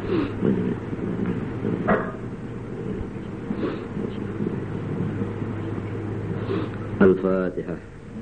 Al-Fatihah.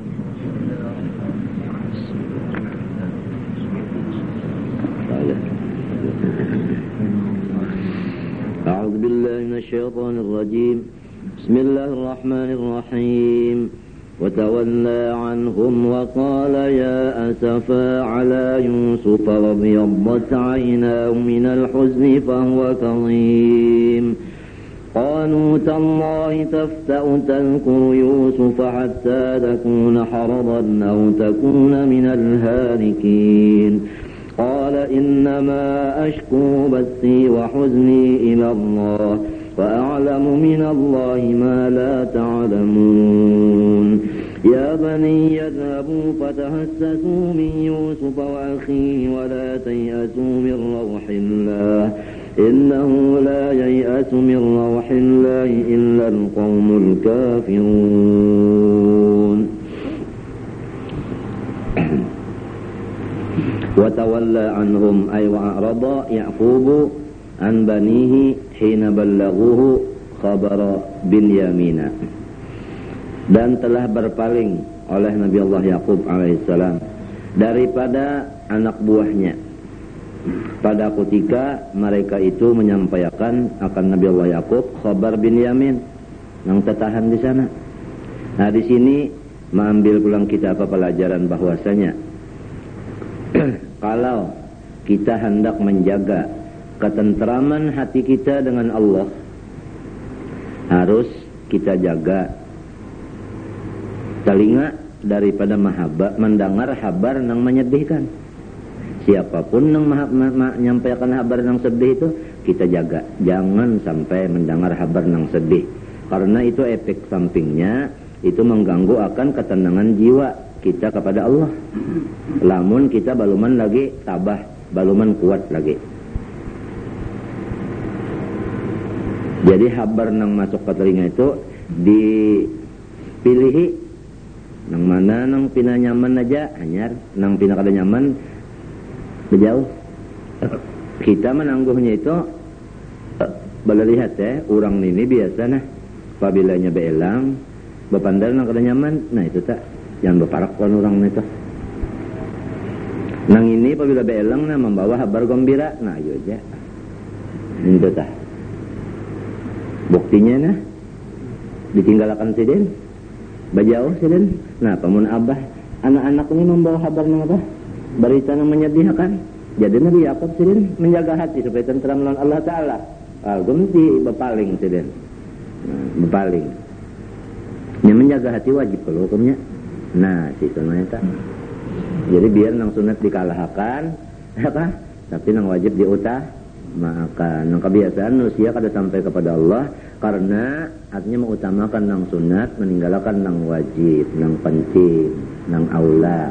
أعوذ بالله من الشيطان الرجيم. بسم الله الرحمن الرحيم. وتولى عنهم وقال يا أسفا على يوسف وابيضت عيناه من الحزن فهو كظيم. قالوا تالله تفتأ تذكر يوسف حتى تكون حرضا أو تكون من الهالكين. قال إنما أشكو بثي وحزني إلى الله وأعلم من الله ما لا تعلمون. يا بني اذهبوا فتحسسوا من يوسف وأخيه ولا تيأسوا من روح الله إنه لا ييأس من روح الله إلا القوم الكافرون. وتولى عنهم أي وأعرض يعقوب عن بنيه حين بلغوه خبر بنيامين. Dan telah berpaling oleh Nabi Allah Yakub alaihissalam daripada anak buahnya pada ketika mereka itu menyampaikan akan Nabi Allah Yakub khabar Binyamin yang tertahan di sana. Nah, di sini mengambil pulang kita apa pelajaran bahwasanya kalau kita hendak menjaga ketentraman hati kita dengan Allah, harus kita jaga telinga daripada mendengar kabar yang menyedihkan. Siapapun yang menyampaikan kabar yang sedih itu, kita jaga. Jangan sampai mendengar kabar yang sedih. Karena itu efek sampingnya, itu mengganggu akan ketenangan jiwa kita kepada Allah. Lamun kita baluman lagi tabah, baluman kuat lagi. Jadi kabar yang masuk ke telinga itu dipilihi, nang mana nang pina nyaman aja, hanyar nang pina kada nyaman berjauh. Kita menangguhnya itu boleh lihat ya, orang ini biasa nah apabila beelang bepandar nang kada nyaman, nah itu tak jangan berparakkan orang itu. Nang ini apabila beelang nah membawa kabar gembira, nah ayo aja itu tak buktinya nah ditinggalkan sidin bajauh sidin. Nah pamun abah anak-anak ini membawa kabar nang apa berita yang menyedihkan. Jadi Nabi Yakub sidin menjaga hati supaya tentram lawan Allah Ta'ala. Gumti bepaling sidin. Bepaling. Ini menjaga hati wajib kalau hukumnya. Nah, situ namanya tak. Jadi biar nang sunat dikalahkan, apa? Tapi nang wajib diutamakan. Nang kebiasaan manusia kada sampai kepada Allah karena artinya mengutamakan nang sunat, meninggalkan nang wajib, nang penting, nang aula.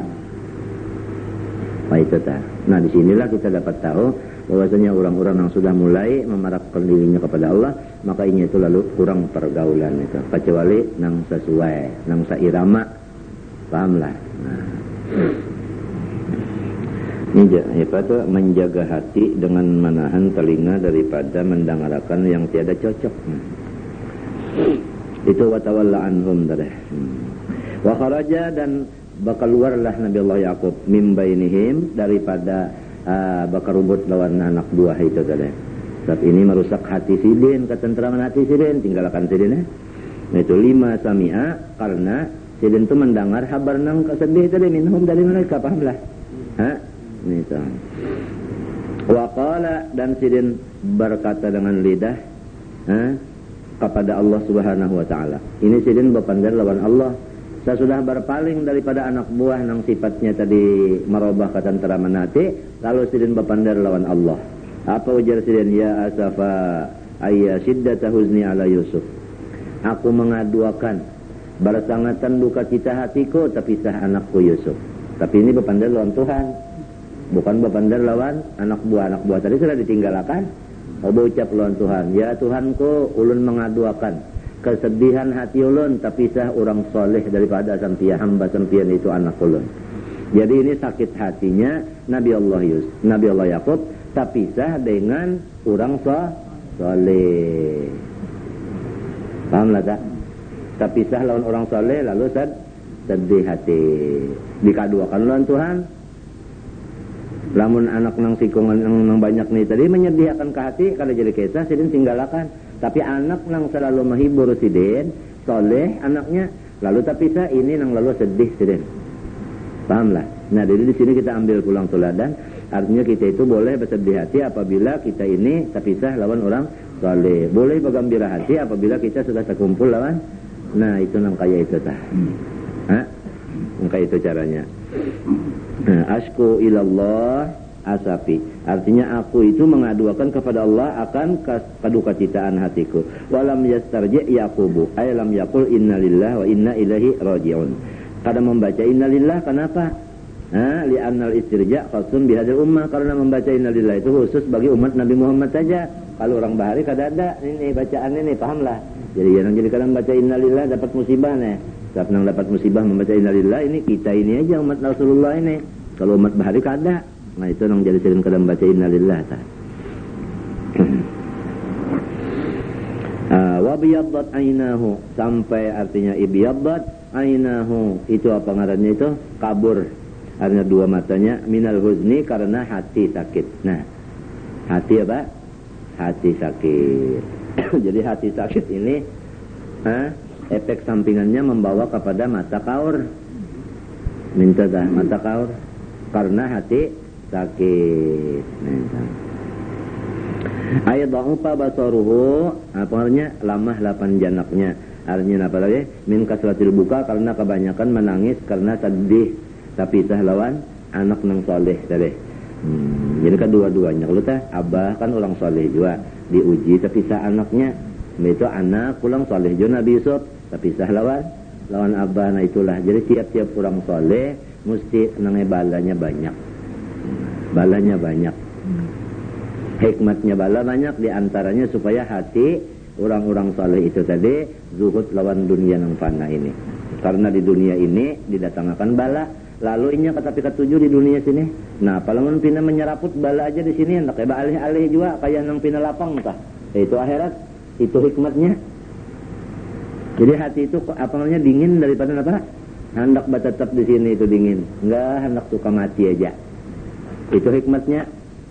Itu tak. Nah, disinilah kita dapat tahu bahwasanya orang-orang yang sudah mulai memarakkan dirinya kepada Allah, maka ini itu lalu kurang pergaulan itu. Kecuali nang sesuai, nang seirama, pahamlah. Nah, ini apa tuh menjaga hati dengan menahan telinga daripada mendengarkan yang tiada cocok. Itu watawalla anhum dah. Wa kharaja dan bakal keluarlah Nabi Allah Yakub min bainihim daripada bakal rubut lawan anak buah itu tadi. Sebab ini merusak hati sidin, ketentraman hati sidin, tinggalkan sidin ya. Nah, itu 5 sami'a karena sidin itu mendengar kabar nang kesedih tadi minhum dari mereka, pahamlah. Ini itu. Wa qala dan sidin berkata dengan lidah kepada Allah Subhanahu wa taala. Ini sidin berpandar lawan Allah. Saya sudah berpaling daripada anak buah yang sifatnya tadi merubah ketentraman hati, lalu sidin berpandar lawan Allah. Apa ujar sidin? Ya asafa ayya shiddata huzni ala Yusuf. Aku mengaduakan bersangatan duka cita hatiku tapi sah anakku Yusuf. Tapi ini berpandar lawan Tuhan, bukan berpandar lawan anak buah. Anak buah tadi sudah ditinggalkan. Ucap lawan Tuhan. Ya Tuhanku, ulun mengaduakan kesedihan hati ulun tapi sah orang soleh daripada sampian hamba sampian itu anak ulun. Jadi ini sakit hatinya Nabi Allah Yakub terpisah dengan orang soleh. Paham lah tak? Terpisah lawan orang soleh lalu sedih hati. Dikaduakan lawan Tuhan. Lamun anak nang sikungan nang banyak nih tadi menyediakan ke hati kalau jadi kisah sidin tinggalkan. Tapi anak nang selalu menghibur sidin soleh anaknya lalu terpisah ini nang lalu sedih sidin. Paham lah? Nah, jadi di sini kita ambil pulang teladan. Artinya kita itu boleh bersedih hati apabila kita ini terpisah lawan orang soleh. Boleh bergembira hati apabila kita sudah terkumpul lawan. Nah, itu nang kaya itu tah. Maka itu caranya. Asku ilallah asafi. Artinya aku itu mengaduakan kepada Allah akan kedukacitaan hatiku. Walam yastarji yaqubu. Ay lam yaqul innalillah wa inna ilaihi raji'un. Kadang membaca innalillah kenapa? Li'annal istirja khasun bihadzal ummah, karena membaca innalillah itu khusus bagi umat Nabi Muhammad saja. Kalau orang bahari kada ada ini bacaan ini, pahamlah. Jadi yang jadi kadang baca innalillah dapat musibah nih. Saat nang dapat musibah membaca innalillah ini kita ini aja umat Rasulullah ini. Kalau umat bahari kada. Nah itu nang jadi sering kadang baca innalillah ta. Wa biyaddat ainahu, sampai artinya ibiyaddat ainahu, itu apa ngarannya itu? Kabur. Artinya dua matanya minal huzni, karena hati sakit. Nah, hati apa? Hati sakit. Jadi hati sakit ini efek sampingannya membawa kepada mata kaur. Minta dah mata kaur karena hati sakit. Ayat da'ufa basaruhu, apa artinya? Lamah lapan janaknya. Artinya apa lagi? Min kasratil buka, karena kebanyakan menangis karena sedih terpisah lawan anak nang soleh tadi. Jadi kedua-duanya kalau teh abah kan orang soleh juga diuji terpisah anaknya. Itu anak pulang soleh juga Nabi Yusuf terpisah lawan abah. Nah itulah. Jadi tiap-tiap orang soleh mesti nang balanya banyak. Balanya banyak. Hikmatnya bala banyak, diantaranya supaya hati orang-orang soleh itu tadi zuhud lawan dunia yang fana ini. Karena di dunia ini didatangkan bala, lalu inya kata ketujuh di dunia sini. Nah, palamun pina menyeraput bala aja di sini, hendak kayak alih-alih juga kayak nang pina lapang tah. Itu akhirat, itu hikmatnya. Jadi hati itu apa namanya dingin daripada apa? Hendak tetap di sini itu dingin, enggak hendak suka mati aja. Itu hikmatnya.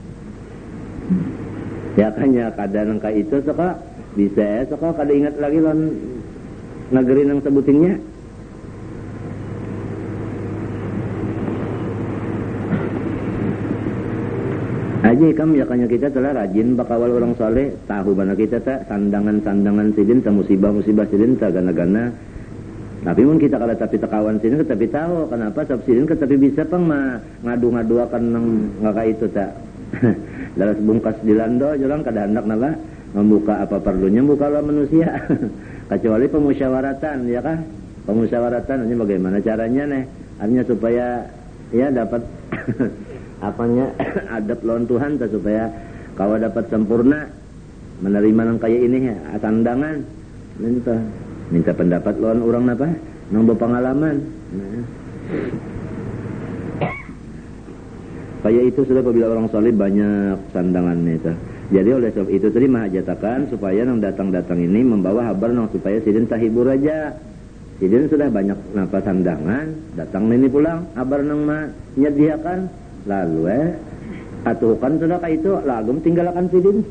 Ya kan ya kadang kayak itu suka bisa suka kada ingat lagi lawan negeri nang sebutinnya. Aja kam ya kanya kita telah rajin bakawal orang soleh, tahu mana kita tak sandangan-sandangan sidin ta musibah-musibah sidin ta gana-gana. Tapi mun kita kalau tapi tekawan sidin tapi tahu kenapa sebab sidin tapi bisa pang ngadu-ngaduakan nang ngaka itu tak. Dalam bungkas di lando jalan kada hendak napa membuka apa perlunya buka lawan manusia. Kecuali pemusyawaratan ya kah? Pemusyawaratan ini bagaimana caranya nih? Artinya supaya ya dapat apanya adab lawan Tuhan supaya kau dapat sempurna menerima nang kayak ini ya sandangan minta pendapat lawan orang apa nang berpengalaman. Kayak itu sudah apabila orang soleh banyak sandangannya itu. Jadi oleh sebab itu tadi mahajatakan supaya nang datang-datang ini membawa kabar nang supaya sidin tahibur aja. Sidin sudah banyak napa sandangan, datang ini pulang kabar nang menyediakan. Lalu atukan sudah kayak itu lagum tinggalkan sidin.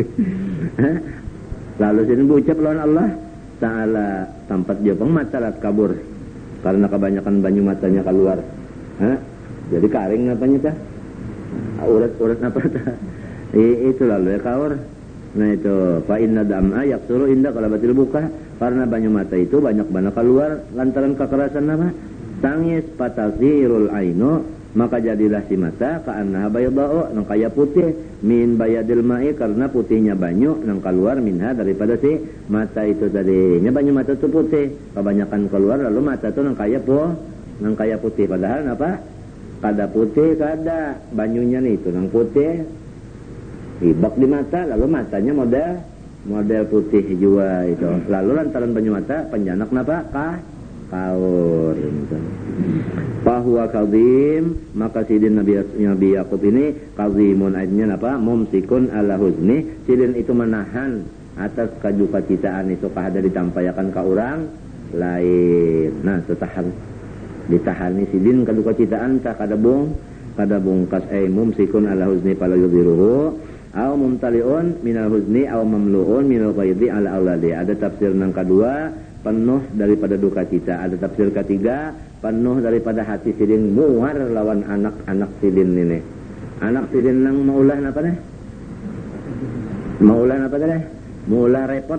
Lalu sidin berucap lawan Allah Ta'ala tempat dia pengmatarat kabur karena kebanyakan banyu matanya keluar. Jadi karing apanya tah? Urat-urat apa tah? Itu lalu ya kaur. Nah itu fa inna dam'a yaksuru inda qalabatil buka, karena banyu mata itu banyak keluar lantaran kekerasan apa? Tangis patasirul ainu, maka jadilah si mata ka'annaha bayda'u nang kaya putih min bayadil ma'i, karena putihnya banyu nang keluar minha daripada si mata itu tadi. Nya banyu mata itu putih, kebanyakan keluar lalu mata itu nang kaya putih padahal apa? Kada putih kada banyunya nih itu nang putih. Ibak di mata lalu matanya model putih juga itu. Lalu lantaran banyu mata penjanak napa? kaur. Fahuwa kadhim, maka sidin Nabi Yakub ini kadhimun, artinya apa? Mumsikun ala huzni, sidin itu menahan atas kaduka citaan itu kahada ditampayakan ke orang lain. Nah, ditahan ni sidin kaduka citaan tak kada bungkas mumsikun ala huzni pala yudhiruhu aw mumtaliun minal huzni aw mamluun minal ghaidhi ala auladi. Ada tafsir yang kedua, penuh daripada duka cita. Ada tafsir ketiga, penuh daripada hati sidin muar lawan anak-anak sidin ini. Anak sidin nang maulah apa nih? Maulah apa tadi? Mula repot.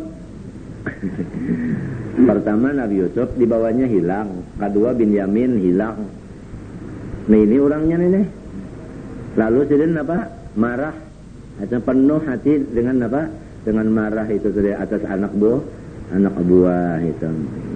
Pertama Nabi Yusuf dibawanya hilang, kedua Binyamin hilang. Nah ini orangnya nih. Lalu sidin apa? Marah. Atau penuh hati dengan apa? Dengan marah itu dari atas anak buah itu.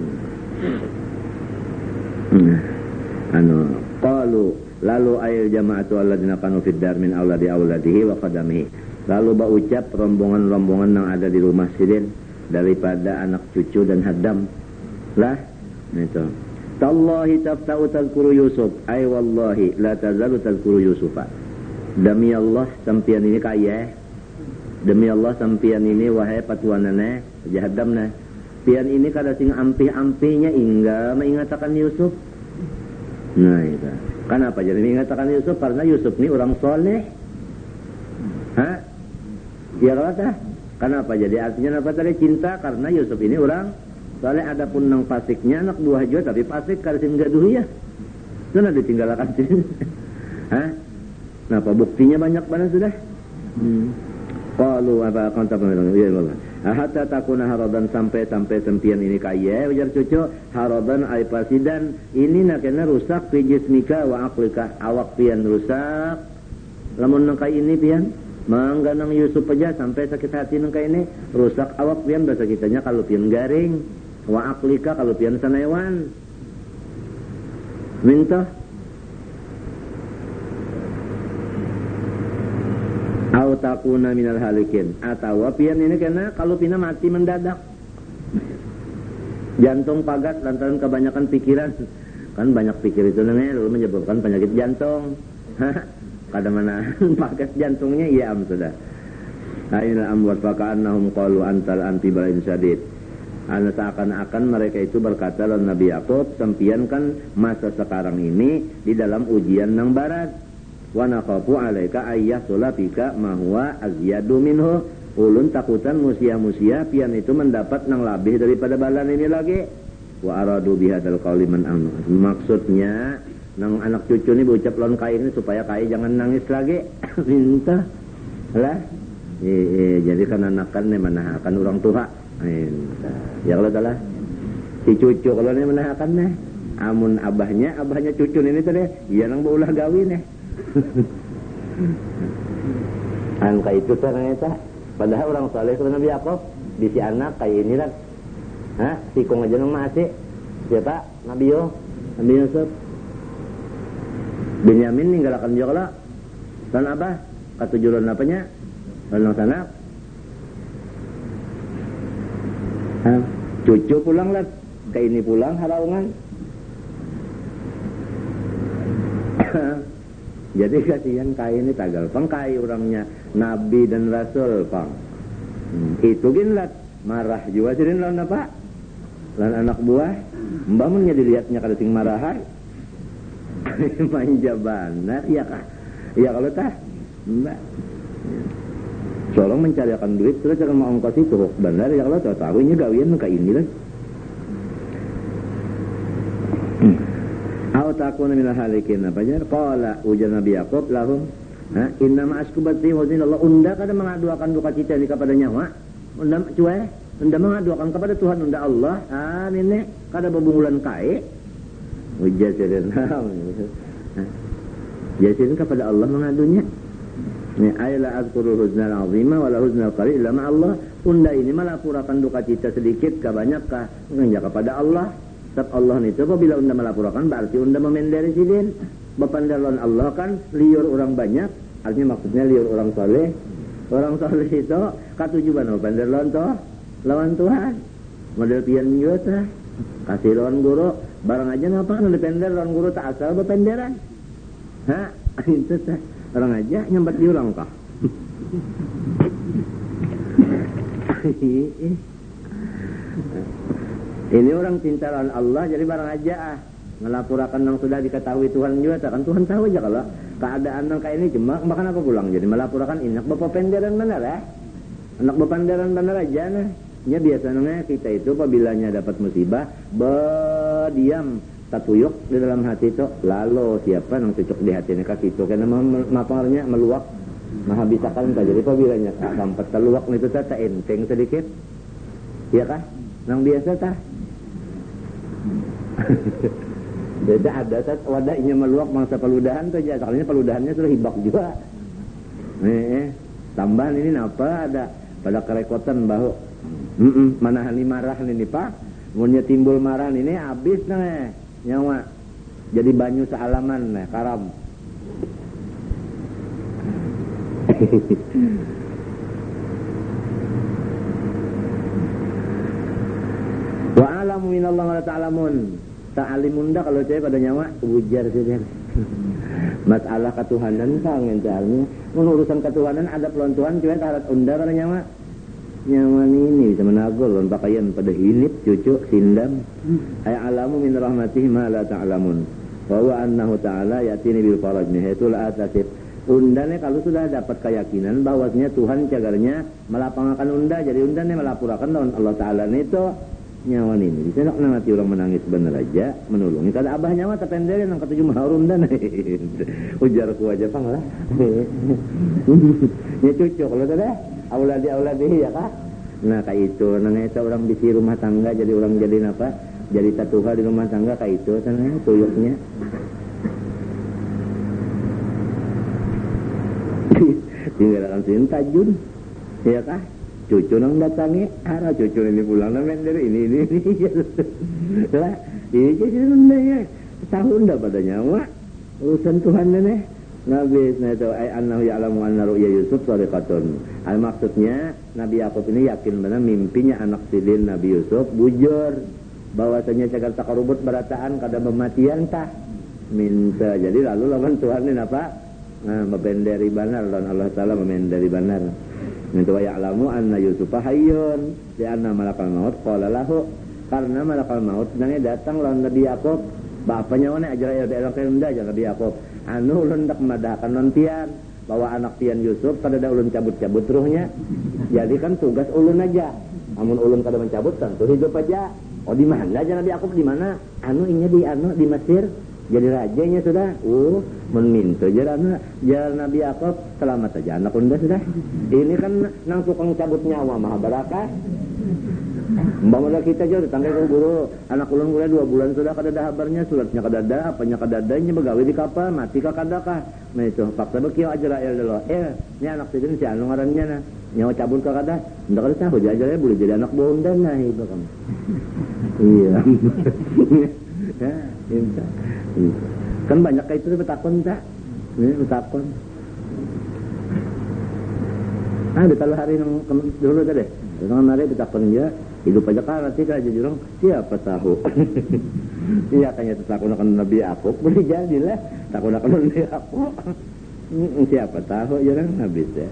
Qalu lalu ayil jama'atu alladzina kanu fid dar min auladihi wa qadamihi. Lalu berucap rombongan-rombongan yang ada di rumah sidin daripada anak cucu dan haddam. Lah itu. Tallahi tafta'u tadhkuru Yusuf, ay wallahi la tazalu tadhkuru Yusufa. Demi Allah sampian ini kaya. Demi Allah sampian ini wahai patuanane jahaddamna. Pian ini kada sing ampih-ampihnya hingga mengatakan Yusuf. Nah itu. Kenapa jadi mengatakan Yusuf? Karena Yusuf ini orang soleh. Hah? Ya kata. Kenapa jadi artinya apa tadi? Cinta karena Yusuf ini orang soleh. Adapun nang pasiknya anak buah juga tapi pasik kada sing gaduh ya. Sudah ditinggalkan sini. Hah? Kenapa buktinya banyak banget sudah? Qalu apa kata pemirsa? Ya Allah. Hatta takuna haradan sampai sempian ini kaya ujar cucu haradan ay pasidan ini nakena rusak fi jismika wa aqlika, awak pian rusak lamun nang kaya ini pian mangga nang Yusuf aja sampai sakit hati nang kaya ini rusak awak pian bahasa kitanya kalau pian garing wa aqlika kalau pian sanewan minta au takuna minal halikin, atau pian ini karena kalau pina mati mendadak jantung pagat lantaran kebanyakan pikiran kan banyak pikir itu namanya lalu menyebabkan penyakit jantung. Kadang mana pagat jantungnya iya sudah. Ainal amwat faka'annahum qalu antal anti balin syadid. Ana seakan-akan mereka itu berkata lawan Nabi Yakub sempian kan masa sekarang ini di dalam ujian nang barat. Wa naqafu alaika ayyasula bika ma huwa azyadu minhu. Ulun takutan musia-musia pian itu mendapat nang lebih daripada balan ini lagi. Wa aradu bihadzal qauli man amnu. Maksudnya nang anak cucu ni berucap lawan kai ini supaya kai jangan nangis lagi. Minta lah. Jadi kan anakan ni menahakan orang tua. Ya kalau salah si cucu kalau ni menahakan ni amun abahnya cucu ini tadi iya nang beulah gawin nih. Angka itu ternyata padahal orang saleh kalau Nabi Yakub di si anak kayak ini lah. Hah? Sikong aja nang masih. Siapa? Nabi Yusuf. Binyamin ninggalakan juga lah. Dan abah katujuran apanya? Lan sana. Cucu pulang lah. Kayak ini pulang halaungan. Jadi kasihan kai ini tagal pang kai orangnya nabi dan rasul pang. Itu ginlat marah juga sirin lawan apa? Lawan anak buah. Mbaknya dilihatnya kada sing marahan. Manja benar ya kah? Ya kalau tah mbak. Tolong mencarikan duit terus jangan mau ongkos itu benar ya kalau tahu ini gawian ka ini lah. Au takuna minal halikin apa aja? Qala ujar Nabi Yakub lahum, inna ma askubati wazinallah unda kada mengaduakan duka cita ini kepada nyawa. Unda mengaduakan kepada Tuhan unda Allah. Ini kada bebungulan kae. Ujar sirin. Jasirin kepada Allah mengadunya. Ni ayla azkurul huznal azima wala huznal qalil illa ma Allah. Unda ini melapurakan duka cita sedikit ka banyak ka kepada Allah. Sebab Allah itu apabila unda melaporkan berarti unda memendari sidin. Bapandalan Allah kan liur orang banyak. Artinya maksudnya liur orang soleh. Orang soleh itu katujuban bapandalan toh lawan Tuhan. Model pian juga Kasih lawan guru, barang aja ngapa kan dipender lawan guru tak asal berpenderan. Hah? Itu teh orang aja nyambat di urang kah? Ini orang cinta lawan Allah jadi barang aja ngelapurakan yang sudah diketahui Tuhan juga kan Tuhan tahu aja kalau keadaan yang kayak ini cuma makan aku pulang jadi melapurakan ini anak bapak penderan benar ya anak bapak penderan benar aja nah ya biasanya kita itu apabila dapat musibah berdiam tatuyuk di dalam hati itu lalu siapa yang cocok di hati ini kasih itu karena mapangarnya meluak menghabiskan tak jadi apabila sampai terluak itu tak enteng sedikit ya kah yang biasa tak beda ada saat wadahnya meluak mangsa peludahan tuh aja soalnya peludahannya sudah hibak juga tambahan ini apa ada pada kerekotan bahu manahan marah ini pak mulnya timbul marah ini habis nih nyawa jadi banyu sealaman nih karam wa alamu minallah wa ta'alamun ta'alimun dah kalau saya pada nyawa ujar saja masalah ketuhanan sangat soalnya urusan ketuhanan ada pelontuan cuma tarat unda pada nyawa ini bisa menagol dan pakaian pada hinip cucu sindam ay alamu min rahmatihi ma la ta'lamun wa huwa annahu ta'ala yatini bil faraj itu la atasib undane kalau sudah dapat keyakinan bahwasanya Tuhan cagarnya melapangkan unda jadi undane melapurakan lawan Allah Ta'ala itu nyawa ini bisa nak nanti orang menangis bener aja menolongi kada abah nyawa terpenderin yang ketujuh maharum dan ujarku aja pang lah ya cucu kalau sudah auladi ya kah nah kayak itu nangis orang bisi rumah tangga jadi orang jadi apa jadi tatuha di rumah tangga kayak itu tanah tuyuknya tinggal langsung tajun ya kah cucu nang datangi arah cucu ini pulang nang mender ini lah ini jadi nanya tahun dah pada nyawa urusan Tuhan ini Nabi itu ay annahu ya'lamu anna ru'ya Yusuf shadiqatun al maksudnya Nabi Yakub ini yakin benar mimpinya anak sidin Nabi Yusuf bujur bahwasanya cagar takarubut berataan kada pematian tah minta jadi lalu lawan Tuhan ini apa membenderi banar dan Allah Ta'ala membenderi banar minta wa ya'lamu anna Yusufa hayyun di anna malakal maut qala lahu karena malakal maut nangnya datang lawan Nabi Yakub bapaknya mana ajar ya daerah kenda aja Nabi Yakub anu ulun dak madahkan nontian bawa anak pian Yusuf kada ada ulun cabut-cabut ruhnya jadi kan tugas ulun aja amun ulun kada mencabut tentu hidup aja oh di mana aja Nabi Yakub di mana anu inya di Mesir jadi rajanya sudah meminta jalan Nabi Yakub selamat aja anak unda sudah ini kan nang tukang cabut nyawa maha barakah umpama kita jauh tetangga ke guru anak ulun kuliah 2 bulan sudah kada ada kabarnya suratnya kada ada apanya kada ada nya begawe di kapal mati ka kada kah nah itu fakta bekieu Ajrail dulu ini anak sidin si anu ngarannya nah nyawa cabut ka kada ndak kada tahu Ajrail boleh jadi anak bondan nah itu kan iya ya inta kan banyak kayak itu betakon tak betakon ada kalau hari yang dulu tadi dengan hari betakon dia hidup aja kan nanti kan jadi orang siapa tahu iya kayaknya takut akan Nabi Yakub boleh jadilah takut akan Nabi Yakub siapa tahu ya kan habis ya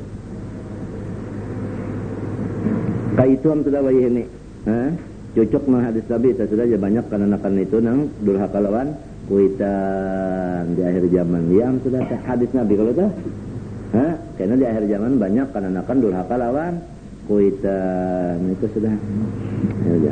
kayak itu am sudah bayi ini cocok mah hadis Nabi sudah aja banyak kan itu nang durhaka lawan kuitan di akhir zaman yang sudah hadis Nabi kalau dah karena di akhir zaman banyak kan durhaka lawan kuitan itu sudah ya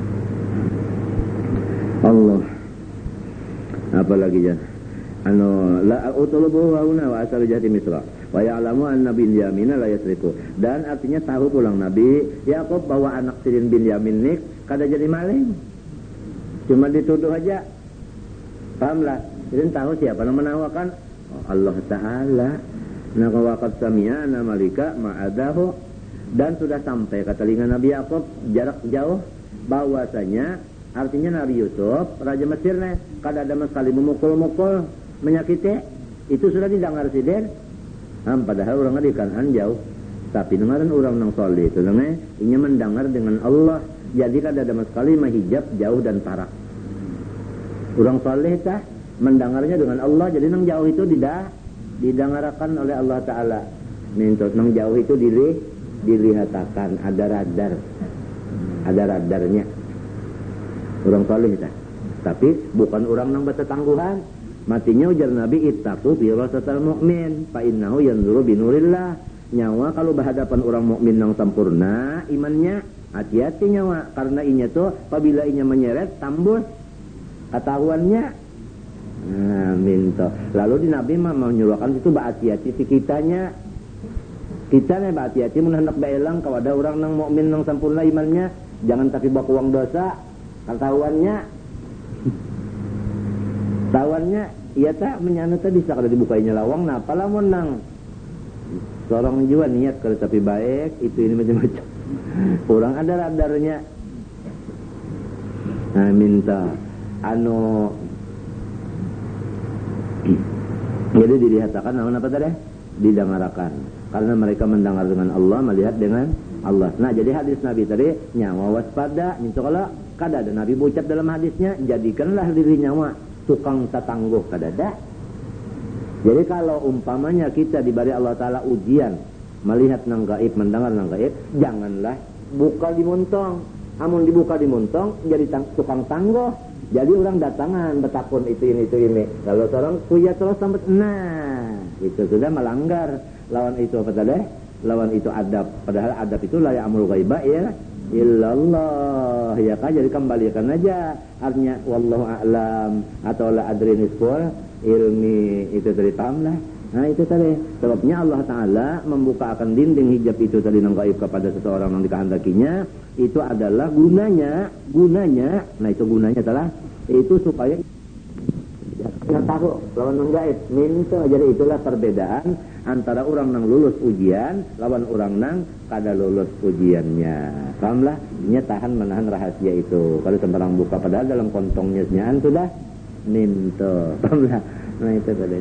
Allah apalagi ya la utulubu wa una wa asal jati misra wa ya'lamu anna Binyamina la yasriku dan artinya tahu pulang Nabi Yakub bahwa anak sidin Binyamin nik kada jadi maling cuma dituduh aja pahamlah jadi tahu siapa yang menawarkan Allah Ta'ala nakawaqad sami'ana malika ma'adahu dan sudah sampai ke telinga Nabi Yakub jarak jauh bahwasanya artinya Nabi Yusuf Raja Mesir kada ada sekali memukul-mukul menyakiti itu sudah didengar sidin padahal orang di kanan jauh Tapi dengaran orang nang soleh itu inya mendengar dengan Allah. Jadi kada ada sekali mahijab jauh dan parak. Orang soleh tah mendengarnya dengan Allah. Jadi nang jauh itu didengarkan oleh Allah Ta'ala. Minta nang jauh itu dilihatakan, ada radarnya. Orang soleh tah. Tapi bukan orang nang bertetangguhan. Matinya ujar Nabi, ittaqu firasatal mu'min fa innahu yanzuru binurillah. Nyawa kalau berhadapan orang mukmin yang sempurna imannya, hati-hati nyawa, karena inya tuh apabila inya menyeret tambus ketahuannya. Nah, minta. Lalu di Nabi mah menyuruhkan itu hati-hati si kitanya. Kita nih hati-hati mun hendak baelang kalau ada orang nang mukmin nang sempurna imannya, jangan tapi bawa uang dosa. Ketahuannya iya tak menyana tadi bisa kada dibukainya lawang. Nah, apalah monang seorang jiwa niat kalau tapi baik itu ini macam-macam. Orang ada radarnya. Nah, minta jadi dilihatkan namun apa tadi? Didengarkan. Karena mereka mendengar dengan Allah, melihat dengan Allah. Nah, jadi hadis Nabi tadi nyawa waspada. Minta kalau kada ada Nabi ucap dalam hadisnya, jadikanlah diri nyawa tukang tatangguh kada ada. Jadi kalau umpamanya kita diberi Allah Ta'ala ujian, melihat nang gaib, mendengar nang gaib, janganlah buka di montong. Amun dibuka di montong, jadi tukang tangguh. Jadi orang datangan, betakun itu ini. Kalau seorang kuya terus sampai, nah, itu sudah melanggar. Lawan itu apa tadi? Lawan itu adab. Padahal adab itu la ya'muru ghaiba ya illallah. Ya kan, jadi kembalikan aja. Artinya, wallahu a'lam, atau la adri nisful ilmi, itu tadi paham lah. Nah, itu tadi sebabnya Allah Ta'ala membuka akan dinding hijab itu tadi nang gaib kepada seseorang yang dikehendakinya. Itu adalah gunanya, nah itu gunanya adalah itu supaya kita tahu lawan nang gaib minta. Jadi itulah perbedaan antara orang nang lulus ujian lawan orang nang kada lulus ujiannya. Pahamlah? Nya tahan menahan rahasia itu. Kalau sembarang buka padahal dalam kontongnya senyaan sudah minta. Pahamlah? Nah itu tadi.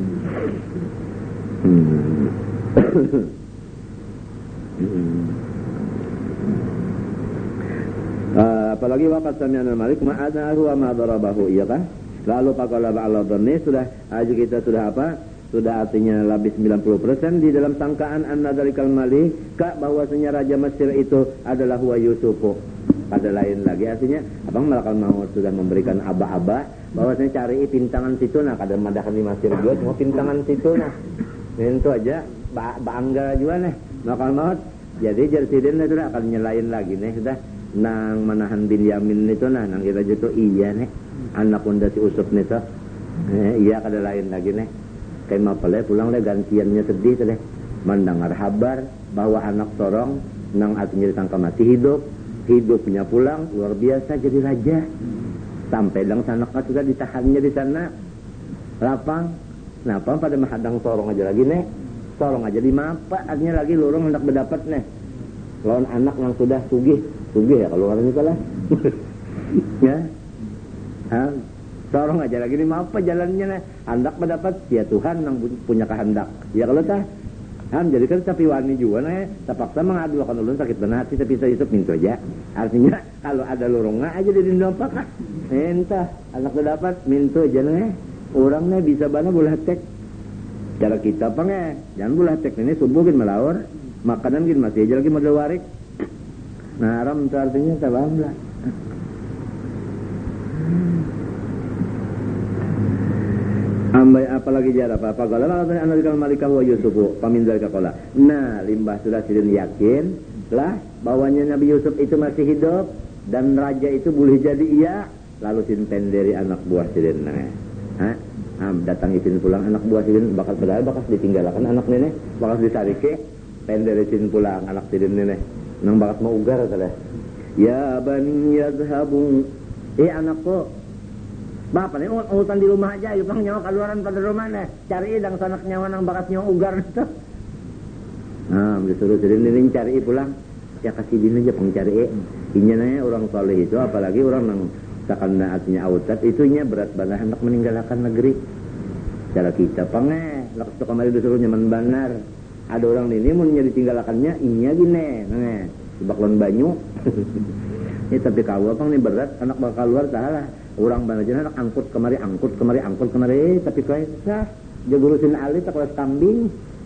Apalagi waqad sami'ana Malik ma'adnahu wa ma darabahu, iya kan? Lalu faqala ba'ala dhanni, sudah aja kita sudah apa? Sudah artinya lebih 90% di dalam sangkaan anna dzalikal malika, bahwasanya raja Mesir itu adalah huwa Yusufu. Pada lain lagi artinya abang malakal maut sudah memberikan aba-aba bahwasanya cari pintangan situ. Nah, kada madakan di Mesir juga cuma pintangan situ. Nah, itu aja bangga juga nih malakal maut. Jadi Jersidin sudah akan nyelain lagi nih sudah nang menahan Binyamin itu. Nah, nang kita itu iya nih anak unda si Usuf nih tuh. Iya kada lain lagi nih. Kayak mapalnya pulang deh gantiannya sedih deh mendengar kabar bahwa anak sorong nang artinya disangka mati hidupnya pulang luar biasa jadi raja. Sampai lang sanak juga ditahannya di sana lapang. Nah, apa pada menghadang sorong aja lagi nih, sorong aja di mapa artinya lagi lorong hendak berdapat nih lawan anak yang sudah sugih ya kalau orang itu lah. Ya, sorong aja lagi di mapa jalannya nih hendak berdapat ya Tuhan yang punya kehendak. Ya kalau tah jadi kan tapi wani juga nih terpaksa mengadu akan ulun sakit benar hati tapi saya minta aja. Artinya kalau ada lorongnya aja di dompak ah. Entah anak berdapat minta aja nih. Orang nih bisa bana boleh tek. Cara kita apa nih? Jangan boleh tek ini subuh gin melawar, makanan gin masih aja lagi model warik. Nah, haram itu artinya tabam lah. Ambai apalagi jarak apa kalau Allah anakal malika wa Yusufu paminzal kakola. Nah, limbah sudah sidin yakin lah bahwanya Nabi Yusuf itu masih hidup dan raja itu boleh jadi iya. Lalu simpen dari anak buah sidin datang izin pulang anak buah sidin bakal ditinggalkan anak nenek bakal disarike penderisin pulang anak sidin nenek nang bakat mau ugar kata ya bani yadhabu anakku bapak nih urusan di rumah aja yuk pang nyawa keluaran pada rumah nih cari dang sanak nyawa nang bakat nyawa ugar itu disuruh sidin nenek cari pulang ya kasih din aja pang cari inya nanya orang soleh itu apalagi orang nang sakana artinya autat itunya berat banget hendak meninggalkan negeri cara kita lakas tu kemarin disuruh nyaman banar ada orang ini mau nyari tinggalkannya ini gini nah di baklon banyu ini tapi kau apa nih berat anak bakal keluar salah orang banyak anak angkut kemari tapi kau sah jagurusin alit tak kelas kambing.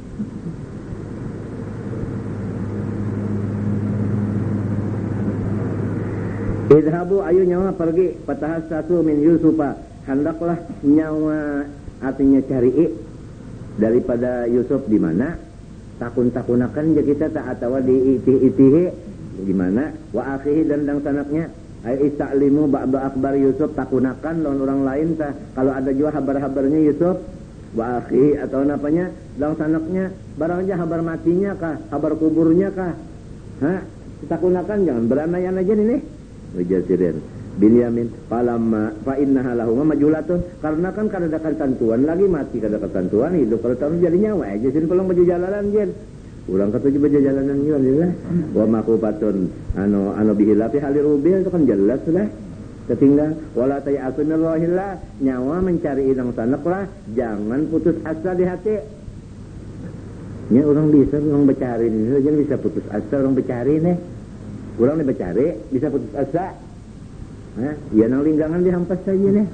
Idhabu ayo nyawa pergi fatahassasu min Yusufa, hendaklah nyawa artinya cari daripada Yusuf di mana takun-takunakan ya kita tak atawa di itih di mana wa akhihi dan sanaknya ay ista'limu ba'da akbar Yusuf takunakan lawan orang lain kalau ada juga habar-habarnya Yusuf wa akhihi atau apanya dan sanaknya barang aja habar matinya kah habar kuburnya kah takunakan jangan beranayan aja nih Wajasirin Binyamin falamma fa innaha lahum majulatun karena kan kada ada ketentuan lagi mati kada ada ketentuan hidup kalau tahu jadi nyawa aja sin pelong baju jalanan jen urang katuju baju jalanan ieu lillah wa maqufatun anu bihilafi halirubil itu kan jelas sudah ketinggal wala ta'asunillahillah nyawa mencari idang sanaklah jangan putus asa di hati nya orang bisa orang becari ini jangan bisa putus asa orang becari nih orang nih becari bisa putus asa. Ya nang linggangan dihampas saja nih.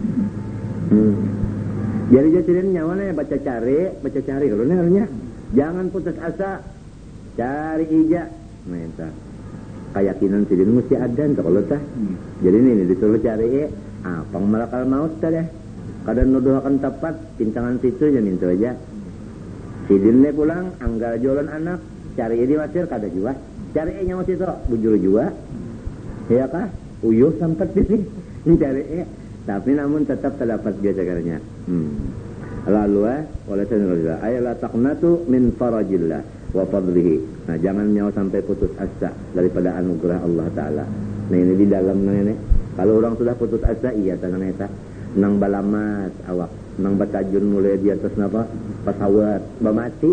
Jadi jadiin nyawa nih baca cari kalau nih jangan putus asa cari ija. Nah itu keyakinan sidin mesti ada kalau tah. Jadi ini disuruh cari apa malakal maut tah deh. Kadang nuduhakan tepat pintangan situ ya minta aja. Sidin nih pulang anggal jualan anak cari di wasir kada juga. Cari nyawa situ bujur juga. Ya kah? Uyuh sampai sini mencari tapi namun tetap terdapat biasa caranya. Lalu oleh Rasulullah ayalah taqnatu min farajillah wa fadlihi. Nah jangan nyawa sampai putus asa daripada anugerah Allah Taala. Nah ini di dalam ini kalau orang sudah putus asa iya tangan eta nang balamat awak nang batajun mulai di atas napa pesawat bamati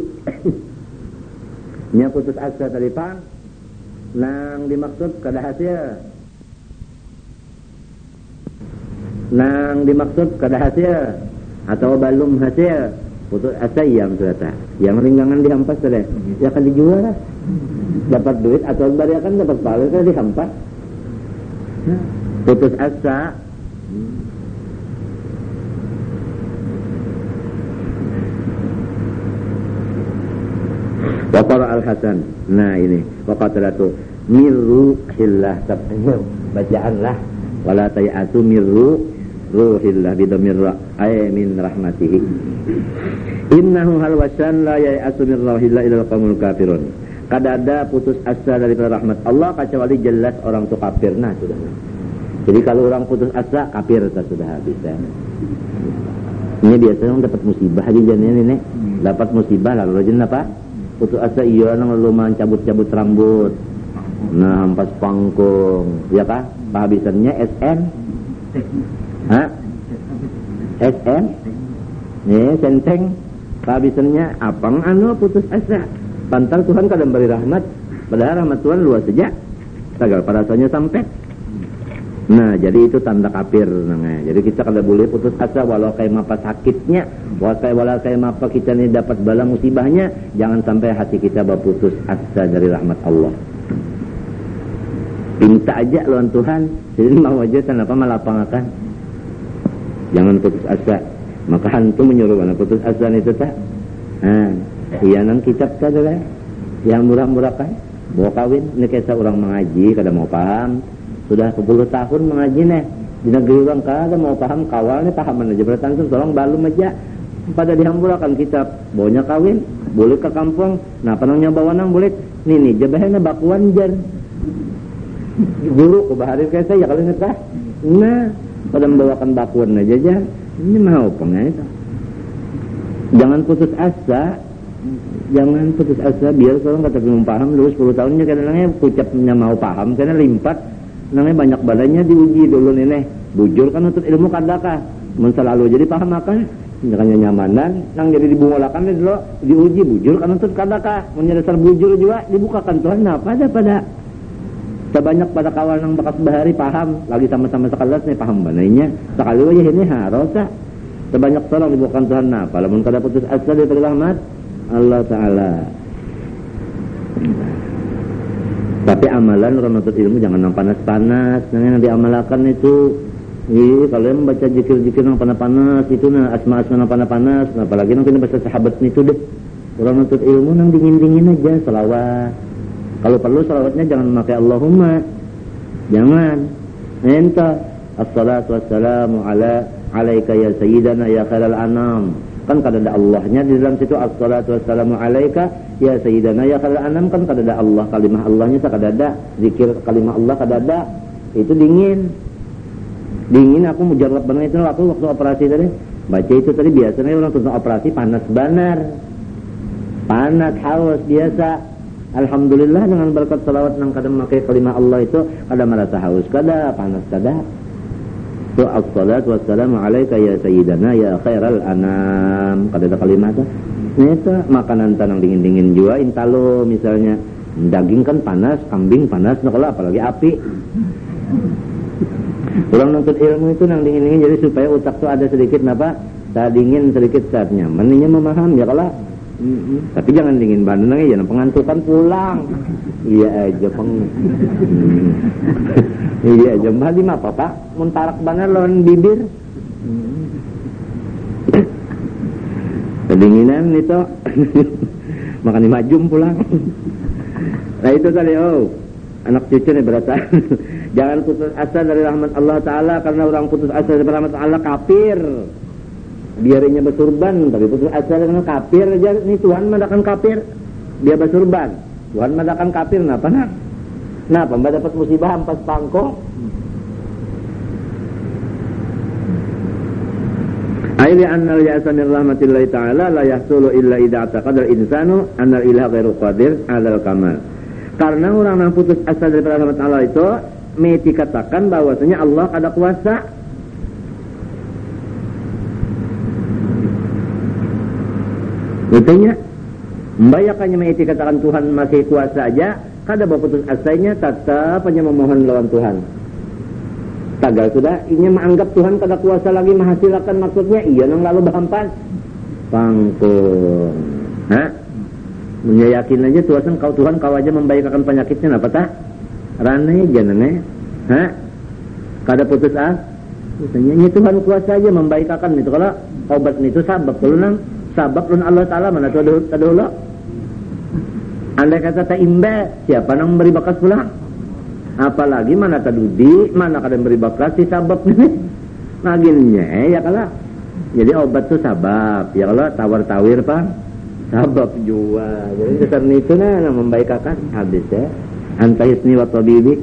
nya putus asa tadi pang nang dimaksud kada hasil nang dimaksud kada hasil atau belum hasil putus asa yang ternyata yang ringgangan dihampas tadi ya kan dijual lah dapat duit atau bariakan dapat pahala kan dihampas putus asa waqara al-Hasan nah ini waqataratu mirru hillah sabtu bacaanlah wala ta'atu mirru ruhillah bidamirra ay min rahmatihi innahu halwasan la ya'asu min rahillah ila al-qawmul kafirun kada ada putus asa dari rahmat Allah kecuali jelas orang itu kafir nah sudah jadi kalau orang putus asa kafir sudah habis ya. Ini biasanya orang dapat musibah aja jadinya ini dapat musibah lalu rajin apa putus asa iya nang lalu cabut-cabut rambut nah hampas pangkung ya kah kehabisannya SN SN nih senteng kehabisannya apang putus asa pantal Tuhan kadang beri rahmat padahal rahmat Tuhan luas saja segala parasanya sampai nah jadi itu tanda kafir nah, jadi kita kada boleh putus asa walau kayak apa sakitnya walau kayak apa kita ini dapat bala musibahnya jangan sampai hati kita berputus asa dari rahmat Allah minta aja lawan Tuhan jadi mau aja kenapa malapangakan jangan putus asa maka hantu menyuruh mana putus asa itu tak iya nang kitab tak ada yang murah-murah kan bawa kawin ini kisah orang mengaji kada mau paham sudah 10 tahun mengaji nih di negeri orang kada mau paham kawalnya pahaman aja bertantung tolong balum aja pada dihamburakan kitab bawanya kawin boleh ke kampung nah panangnya bawa nang boleh nih jabahnya bakuan jar guru kebaharir kayak saya kalau ngetah nah pada membawakan bakuan aja ini mau pengen jangan putus asa biar kalau kata belum paham dulu 10 tahunnya kadang-kadangnya ucapnya mau paham karena limpat namanya banyak badannya diuji dulu nih bujur kan untuk ilmu kadakah mun selalu jadi paham akan jangan nyamanan nang jadi dibungolakan dulu diuji bujur kan untuk kadakah mun dasar bujur juga dibukakan Tuhan nah pada sebanyak pada kawal nang bekas bahari paham lagi sama-sama sekelas nih paham banainya sekali aja ini harus sebanyak tolong dibukakan Tuhan nah kalau mun kada putus asa dari rahmat Allah Ta'ala. Tapi amalan orang nuntut ilmu jangan yang panas-panas. Yang diamalkan itu, kalian baca zikir-zikir yang panas-panas itu, asma-asma yang panas-panas. Apalagi nanti bahasa sahabat itu deh. Orang nuntut ilmu yang dingin-dingin aja, salawat. Kalau perlu salawatnya jangan memakai Allahumma, jangan. Enta assalatu wassalamu alaika ya sayyidana ya khairal anam. Kan kada ada Allahnya di dalam situ, assalatu wassalamu alaika ya sayyidana ya khairal anam, kan kada ada Allah, kalimah Allahnya kada ada, zikir kalimah Allah kada ada. Itu dingin aku mujarab banget itu waktu operasi tadi baca itu tadi. Biasanya orang tuntut operasi panas banar, panas haus biasa. Alhamdulillah dengan berkat salawat nang kada memakai kalimah Allah itu kada merasa haus, kada panas, kada. So assalatu wassalamu alaika ya sayyidana ya khairal anam, kada ada kalimat itu. Neta makanan tanang dingin-dingin juga intalo misalnya. Daging kan panas, kambing panas, kalau apalagi api. Orang nuntut ilmu itu nang dingin-dingin jadi supaya otak tuh ada sedikit apa? Tak dingin sedikit saat nyaman, ini memaham ya kalau. Tapi jangan dingin bandung ya, pengantukan pulang. Iya aja iya aja mbah di apa Pak? Muntarak banar lawan bibir. Kedinginan itu makan majum pulang. Nah itu tadi anak cucu nih berata. Jangan putus asa dari rahmat Allah Ta'ala, karena orang putus asa dari rahmat Allah kafir. Biarinya bersurban, tapi putus asa dengan kafir aja. Ini Tuhan madakan kafir, dia bersurban. Tuhan madakan kafir, kenapa nak? Kenapa? Mbak dapat musibah ampas pangkong. Aili annal ya'sa min rahmatillahi ta'ala la yahsulu illa idza taqaddal insanu annal ilaha ghairu qadir 'alal kamal. Karena orang yang putus asa dari rahmat Allah itu mesti katakan bahwasanya Allah kada kuasa. Betulnya membayakannya mesti katakan Tuhan masih kuasa aja, kada berputus asanya tetap hanya memohon lawan Tuhan. Tagal sudah ini menganggap Tuhan kada kuasa lagi menghasilkan, maksudnya iya nang lalu bahampan pangkun. Menyayakin aja Tuhan kau aja membaikkan penyakitnya apa tak? Rane janane. Kada putus asa. Misalnya Tuhan kuasa aja membaikkan itu, kalau obat itu sabab lun Allah Ta'ala mana tu dulu. Andai kata tak imbe, siapa nang beri bakas pulang? Apalagi mana tadudi, mana kada beri bakas si sabab ni. Naginnya ya kala. Jadi obat tu sabab, ya kalau tawar-tawir Pak. Sabab jua. Jadi dasar itu na membaikkan habis ya. Antahisni wa tabibik.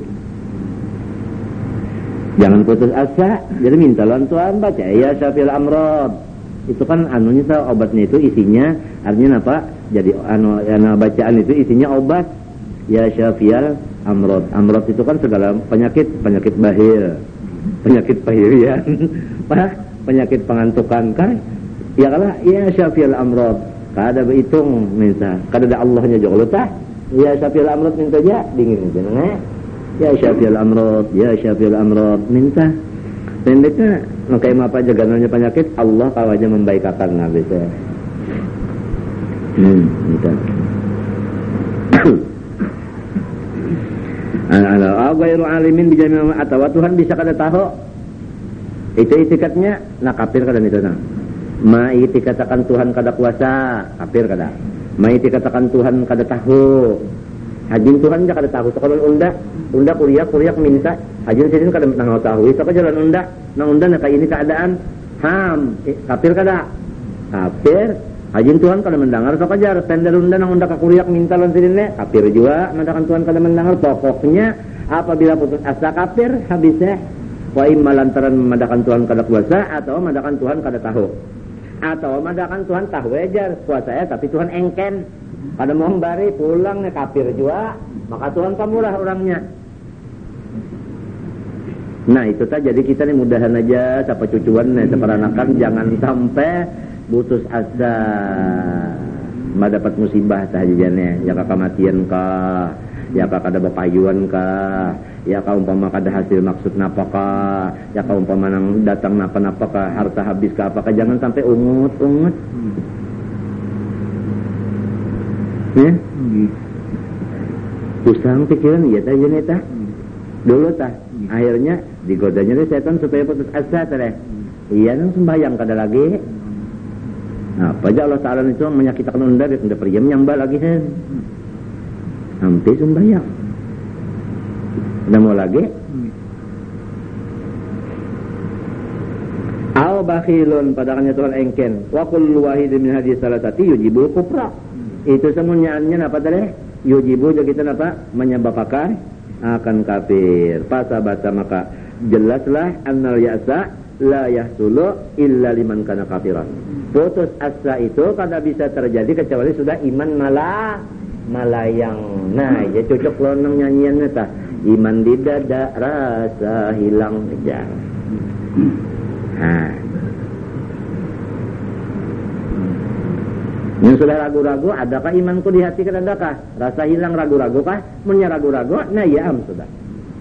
Jangan putus asa. Jadi minta lawan Tuhan baca ya Syafil Amrod. Itu kan anunya obatnya itu isinya artinya apa? Jadi bacaan itu isinya obat. Ya Syafil Amrod. Amrod itu kan segala penyakit bahir. Penyakit bahirian. Penyakit pengantukan kan. Ya kalah ya Syafil Amrod. Kada berhitung minta, kada ada Allahnya juga tah. Ya Syafil Amrod minta aja dingin aja. Ya Syafil Amrod, ya Syafil Amrod minta. Pendeknya makai apa aja gananya penyakit, Allah kau aja membaikkan habis ya. Minta. Ana ghairu alimin bijami atau Tuhan bisa kada tahu. Itu itikatnya nak kafir kada itu nah. Mai dikatakan Tuhan kada kuasa, kafir kada. Mai dikatakan Tuhan kada tahu. Hajin Tuhan kada tahu. Sekolah unda kuliah minta. Hajin sidin kada nang tahu. Itu ka jalan unda. Nang unda na kay ini keadaan kafir kada. Kafir. Hajin Tuhan kada mendengar sok ajar. Pendel unda nang unda ka kuliah minta lan sidin ne. Kafir juga. Madakan Tuhan kada mendengar. Pokoknya apabila putus asa kafir habisnya. Wa imma lantaran memadakan Tuhan kada kuasa atau memadakan Tuhan kada tahu. Atau madakan Tuhan tahu aja kuasa tapi Tuhan engken kada mau memberi pulang nih kafir juga, maka Tuhan kamulah orangnya. Nah itu tak jadi kita nih mudahan aja siapa cucuan nih seperanakan jangan sampai putus asa mendapat musibah sahajaannya ya kematian kah ya kada bapayuan kah ya umpama kada hasil maksud napakah ya umpama nang datang napa-napakah harta habis kah apakah jangan sampai ungut Ya? Pusang pikiran iya tah jenis tah. Dulu tah. Akhirnya digodanya deh setan supaya putus asa teh. Iya nang sembahyang kada lagi. Nah, pajak Allah Ta'ala itu menyakitkan unda dia periam nyamba lagi kan. Hampir sembahyang. Udah mau lagi? Al bakhilun padahal Tuhan engken. Wa kullu wahidin min hadhihi salatati yujibul kufra. Itu semuanya apa tadi? Yujibu jadi kita apa? Menyebabkan akan kafir. Pasabata maka jelaslah annal ya'sa la yahsulu illa liman kana kafiran. Putus asa itu kada bisa terjadi kecuali sudah iman malayang. Nah, ya cocok lonong nyanyiannya tah. Iman di dada rasa hilang aja. Nah. Yang sudah ragu-ragu, adakah imanku di hati kan adakah? Rasa hilang ragu-ragu kah? Punya ragu-ragu, nah ya sudah.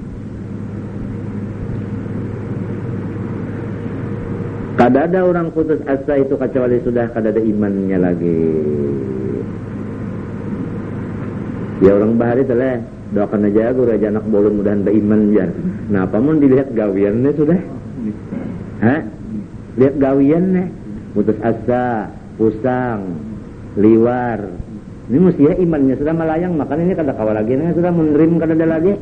Kada ada orang putus asa itu kecuali sudah kada ada imannya lagi. Ya orang bahari telah doakan aja guru aja anak bolon mudahan beriman jan. Nah apa mun dilihat gawiannya sudah? Hah? Lihat gawiannya, putus asa, pusang, liwar. Ini mesti ya imannya sudah melayang, makanya ini kada kawal lagi, ini sudah menerim kada ada lagi.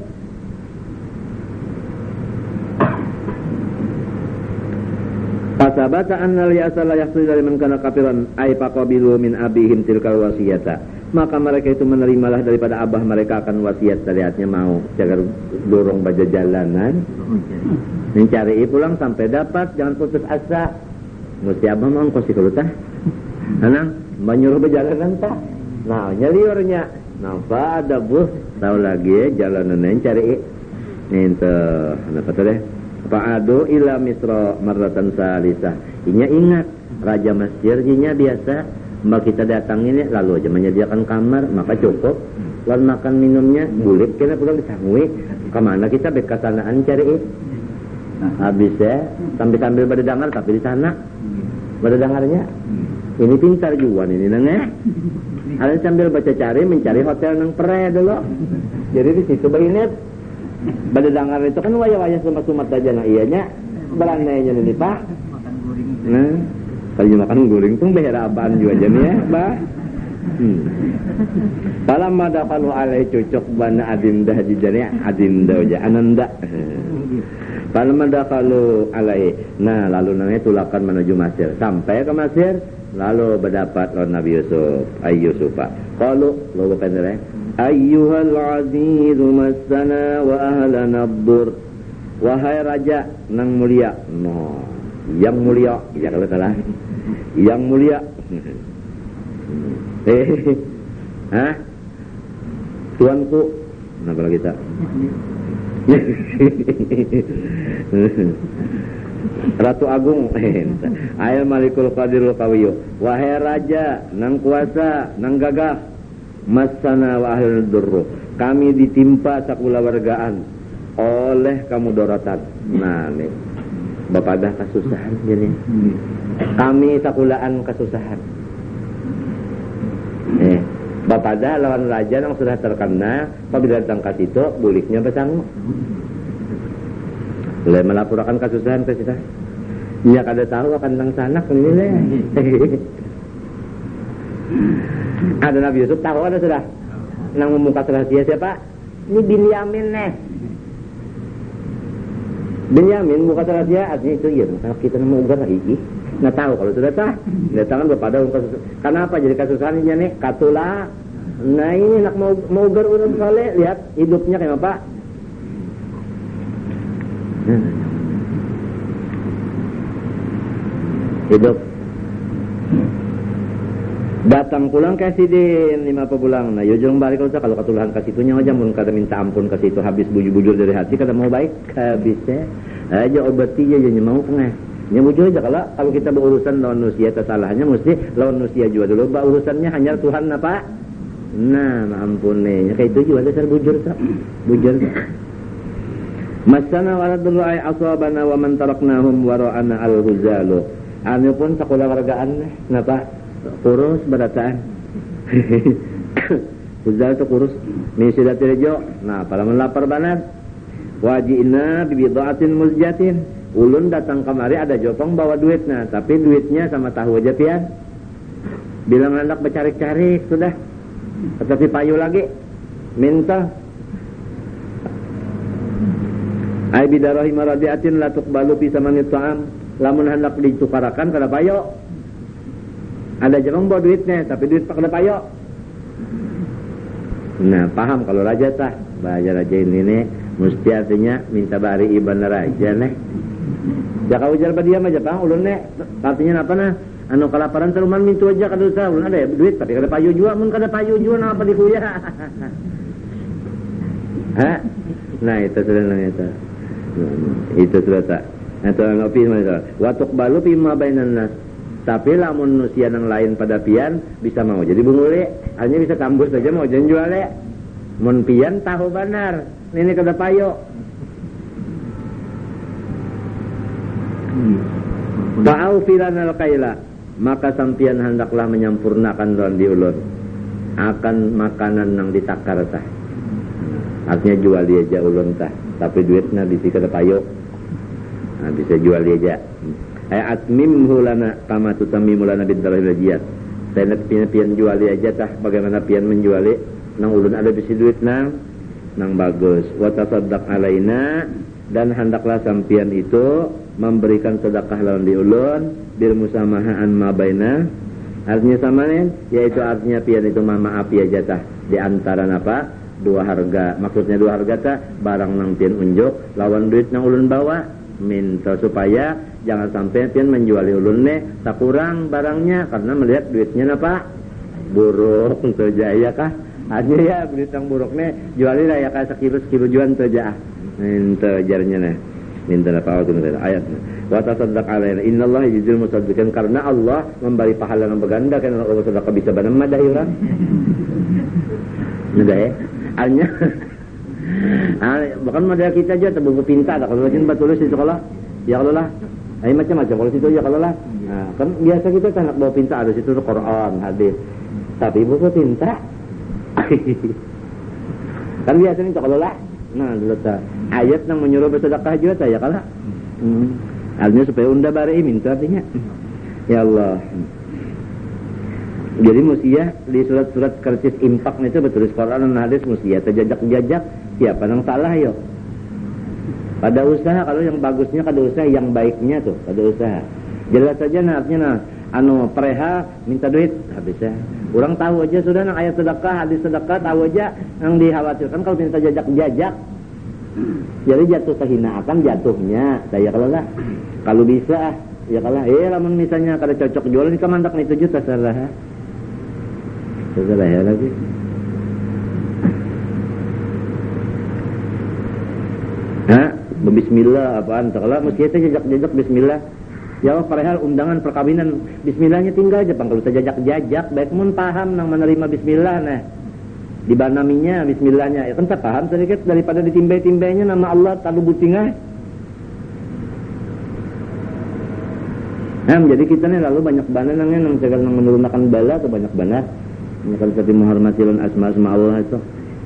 Pasabata annal ya'sa la yahsul dari man kana kafiran ay faqabilu min abihim tilkal wasiyata. Maka mereka itu menerimalah daripada abah mereka akan wasiat syariatnya mau jaga dorong baja jalanan. Mencari pulang sampai dapat, jangan putus asa. Mesti abah mau kosi kelutah. Anang menyuruh berjalanan tak. Nah, nyeliurnya. Napa ada buh tahu lagi jalanannya cari. Ente apa tadi? Fa'adu ila misra marratan salisah. Inya ingat raja Mesir inya biasa mbak kita datang ini lalu aja menyediakan kamar maka cukup lalu makan minumnya bulik kena pulang disangui kemana kita bekasanaan cari habisnya sambil pada dengar tapi di sana pada dengarnya ini pintar juga ini nengah ada sambil baca cari mencari hotel nang pere dulu jadi di situ begini pada dengar itu kan waya-waya sumat-sumat aja nah ianya beranainya ini pak nah kalau makan goreng tuh behera apaan juga aja nih ya, Mbak. Falamma dakhalu alaihi cocok bana adinda jijane adinda aja ananda. Falamma dakhalu alaihi. Nah, lalu namanya tulakan menuju Mesir. Sampai ke Mesir, lalu berdapat lawan Nabi Yusuf, Yusufa. Qalu lalu pendere, ayyuhal aziz massana wa ahlana ad-dur. Wahai raja nang mulia. No. Yang mulia, ya kalau salah. Yang mulia. Hah? Tuanku. Kenapa lagi tak? Ratu Agung. Ayat Malikul Qadirul Qawiyu. Wahai raja, nang kuasa, nang gagah. Masana wa ahlul durru. Kami ditimpa sakula wargaan oleh kamu doratan. Nah, nih. Bapak dah kesusahan jadi. Kami sakulaan kesusahan. Bapak dah lawan raja yang sudah terkena, apabila datang ke situ, buliknya bersanggup. Boleh melaporkan kesusahan ke kita. Dia kada tahu akan tentang sanak ini leh. Ada Nabi Yusuf tahu ada sudah. Nang membuka rahasia siapa? Ini Binyamin nih. Benyamin buka rahasia artinya itu ya kalau kita mau ugar lagi nggak tahu kalau sudah sah datangan kepada kasus kenapa jadi kasusannya nih katula nah ini nak mau ugar urun soleh lihat hidupnya kayak apa hidup datang pulang ke sidin 5 pulang nah yujung balik kalau ketulahan ke situnya aja mun kada minta ampun ke situ habis bujur-bujur dari hati kada mau baik habisnya aja obati aja mau pengah nya bujur aja kalau kita berurusan lawan manusia kesalahannya mesti lawan manusia juga dulu urusannya hanya Tuhan apa nah ampune nya kayak itu juga dasar bujur tak bujur masana waladullah ay asabana wa man taraknahum wara'ana al-huzalu anu pun sakulah wargaan napa kurus berataan Uzal itu kurus min sidatil rejo. Nah, palamun lapar banget. Wajina bibidaatin muzjatin. Ulun datang kemari ada jopong bawa duitnya, tapi duitnya sama tahu aja pian. Bilang anak bercarik-carik sudah. Tetapi payu lagi minta. Ai bidarahi maradiatin la tuqbalu fi samanit ta'am. Lamun hendak ditukarakan kada payo. Ada jopong bawa duitnya, tapi duit pak kada payo. Nah, paham kalau raja tah, bahasa raja ini mesti artinya minta bari iban raja nih. Jaka ujar dia aja bang, ulun nih, artinya apa nah? Anu kelaparan teruman mintu aja kada usah, ulun ada duit tapi kada payu jua, mun kada payu jua nah apa dikuya. Hah? Nah, itu sudah itu. Itu sudah tak. Itu ngopi mana? Watuk balu pima bainan nas. Tapi lamun manusia yang lain pada pian bisa mau jadi bungule, hanya bisa kambus saja mau jangan jual ya. Mun pian tahu benar, ini kada payo. Ta'au filan al-qaila, maka sampian hendaklah menyampurnakan dalam diulun akan makanan yang ditakar tah. Artinya jual dia aja ulun tah, tapi duitnya bisa kada payo. Nah, bisa jual dia aja. Atmimhu lana kama tutammimu lana bidarahil jiyat. Saya pian juali aja tah bagaimana pian menjuali nang ulun ada bisi duit nang bagus. Wa tasaddaq alaina, dan hendaklah sampian itu memberikan sedekah lawan di ulun bil musamahaan ma baina. Artinya sama nih, yaitu artinya pian itu maafi aja tah di antara apa? Dua harga. Maksudnya dua harga tah barang nang pian unjuk lawan duit nang ulun bawa. Minta supaya jangan sampai pian menjual ulun tak kurang barangnya karena melihat duitnya apa buruk untuk jaya kah aja ya duit yang buruk jualin lah ya kah sekilo juan saja minta jarnya minta apa waktu ayat wa tasaddaq alaina innallaha yajzil musaddiqin, karena Allah memberi pahala yang berganda kan Allah sedekah bisa banam madah urang mudah ya hanya bahkan model kita aja buku pinta tak kalau rajin tulis di sekolah ya kalau lah macam-macam kalau situ ya kalau lah kan biasa kita kan bawa pinta ada situ Quran hadis tapi buku pinta kan biasa nih kalau lah nah dulu ayat yang menyuruh bersedekah juga ya kalau artinya supaya unda bari minta artinya ya Allah. Jadi musia di surat-surat kertas impak itu bertulis Quran dan hadis musia terjajak-jajak siapa yang salah yo. Pada usaha kalau yang bagusnya kada usaha, yang baiknya tuh kada usaha. Jelas saja artinya anu preha minta duit habisnya. Orang tahu aja sudah nang ayat sedekah, hadis sedekah tahu aja yang dikhawatirkan kalau minta jajak-jajak. Jadi jatuh kehinaan jatuhnya. Saya kalau bisa ya kalau lamun misalnya kada cocok jualan di kamandak nih 7 juta salah. Salah ya lagi. Bismillah apaan? Kalau mesti kita jajak-jajak bismillah. Ya padahal undangan perkawinan bismillahnya tinggal aja bang. Kalau kita jajak-jajak baik mun paham nang menerima bismillah nah. Dibanaminya bismillahnya. Ya kan tak paham sedikit daripada ditimbay-timbaynya nama Allah talu butingah. Jadi kita nih lalu banyak banget nang segala nang menurunkan bala atau banyak banget. Bukan seperti menghormati asma-asma Allah itu.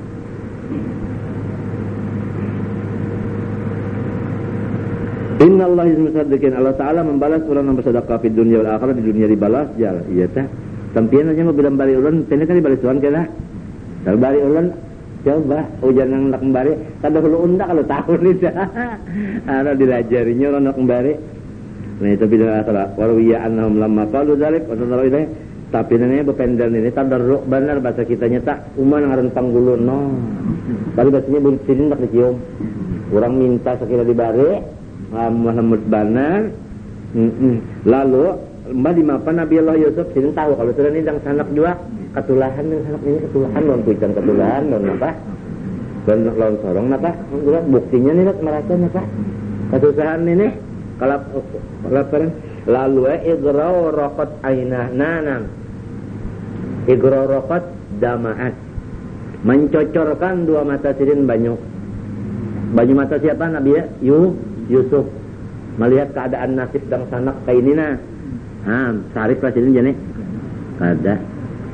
Inna Allah izmusaddiqin, Allah Ta'ala membalas orang yang bersedekah di dunia wal akhirah, di dunia dibalas jal. Iya tah. Sampian aja mau bilang bari ulun, tene kan dibalas tuan kena. Kalau bari ulun coba ujian nang nak kembali, kada hulu unda kalau tahun ni dah. Ana dilajarinya orang nak kembali. Nah itu bidang akhirah. Warwiya annahum lamma qalu dzalik wa tadaru ilaih. Tapi nanya bependal ini tadarruk benar bahasa kitanya tak uman ngaran panggulun no. Bari bahasanya bulit sini nak dicium. Orang minta sekira dibari Muhammad banar. Lalu mbak di mapan Nabi Allah Yusuf sini tahu kalau sudah ini yang sanak juga ketulahan yang sanak ini ketulahan non kuitan ketulahan non apa dan lawan sorong apa buktinya nih merasa apa kesusahan ini kelaparan lalu igrau raqat ainah nanam igrau raqat damaat mencocorkan dua mata sirin banyu mata siapa Nabi ya Yusuf melihat keadaan nasib dan sanak kayak ini nah sarif lah sirin jane kada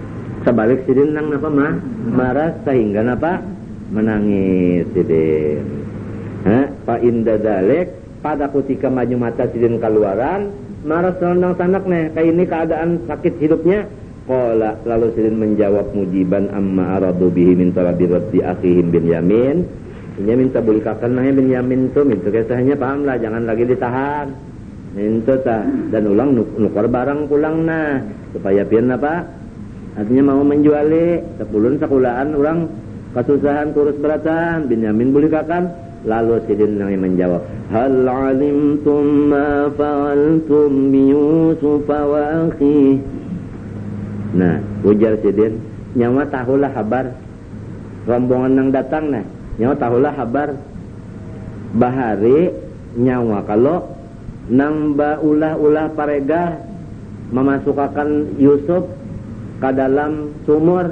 Sebalik sidin nang napa marah sehingga napa menangis sidin. Fa inda dzalik pada ketika maju mata sidin keluaran marah selendang sanak kayak ini keadaan sakit hidupnya. Qala lalu sidin menjawab mujiban amma aradu bihi min talabi raddi akhihim Binyamin. Binyamin tabulikakan Binyamin tuh minta kisahnya pahamlah, jangan lagi ditahan. Minta dan ulang nukar barang pulang supaya pian apa? Artinya mau menjuali 10 sakulaan orang kasusahan kurus beratan. Binyamin bulikakan lalu sidin yang menjawab, hal alimtum ma fa'altum bi Yusuf wa akhihi. Nah, ujar sidin, nyawa tahulah kabar rombongan yang datang nyawa tahulah kabar bahari nyawa kalau nang ulah parega memasukkan Yusuf ke dalam sumur.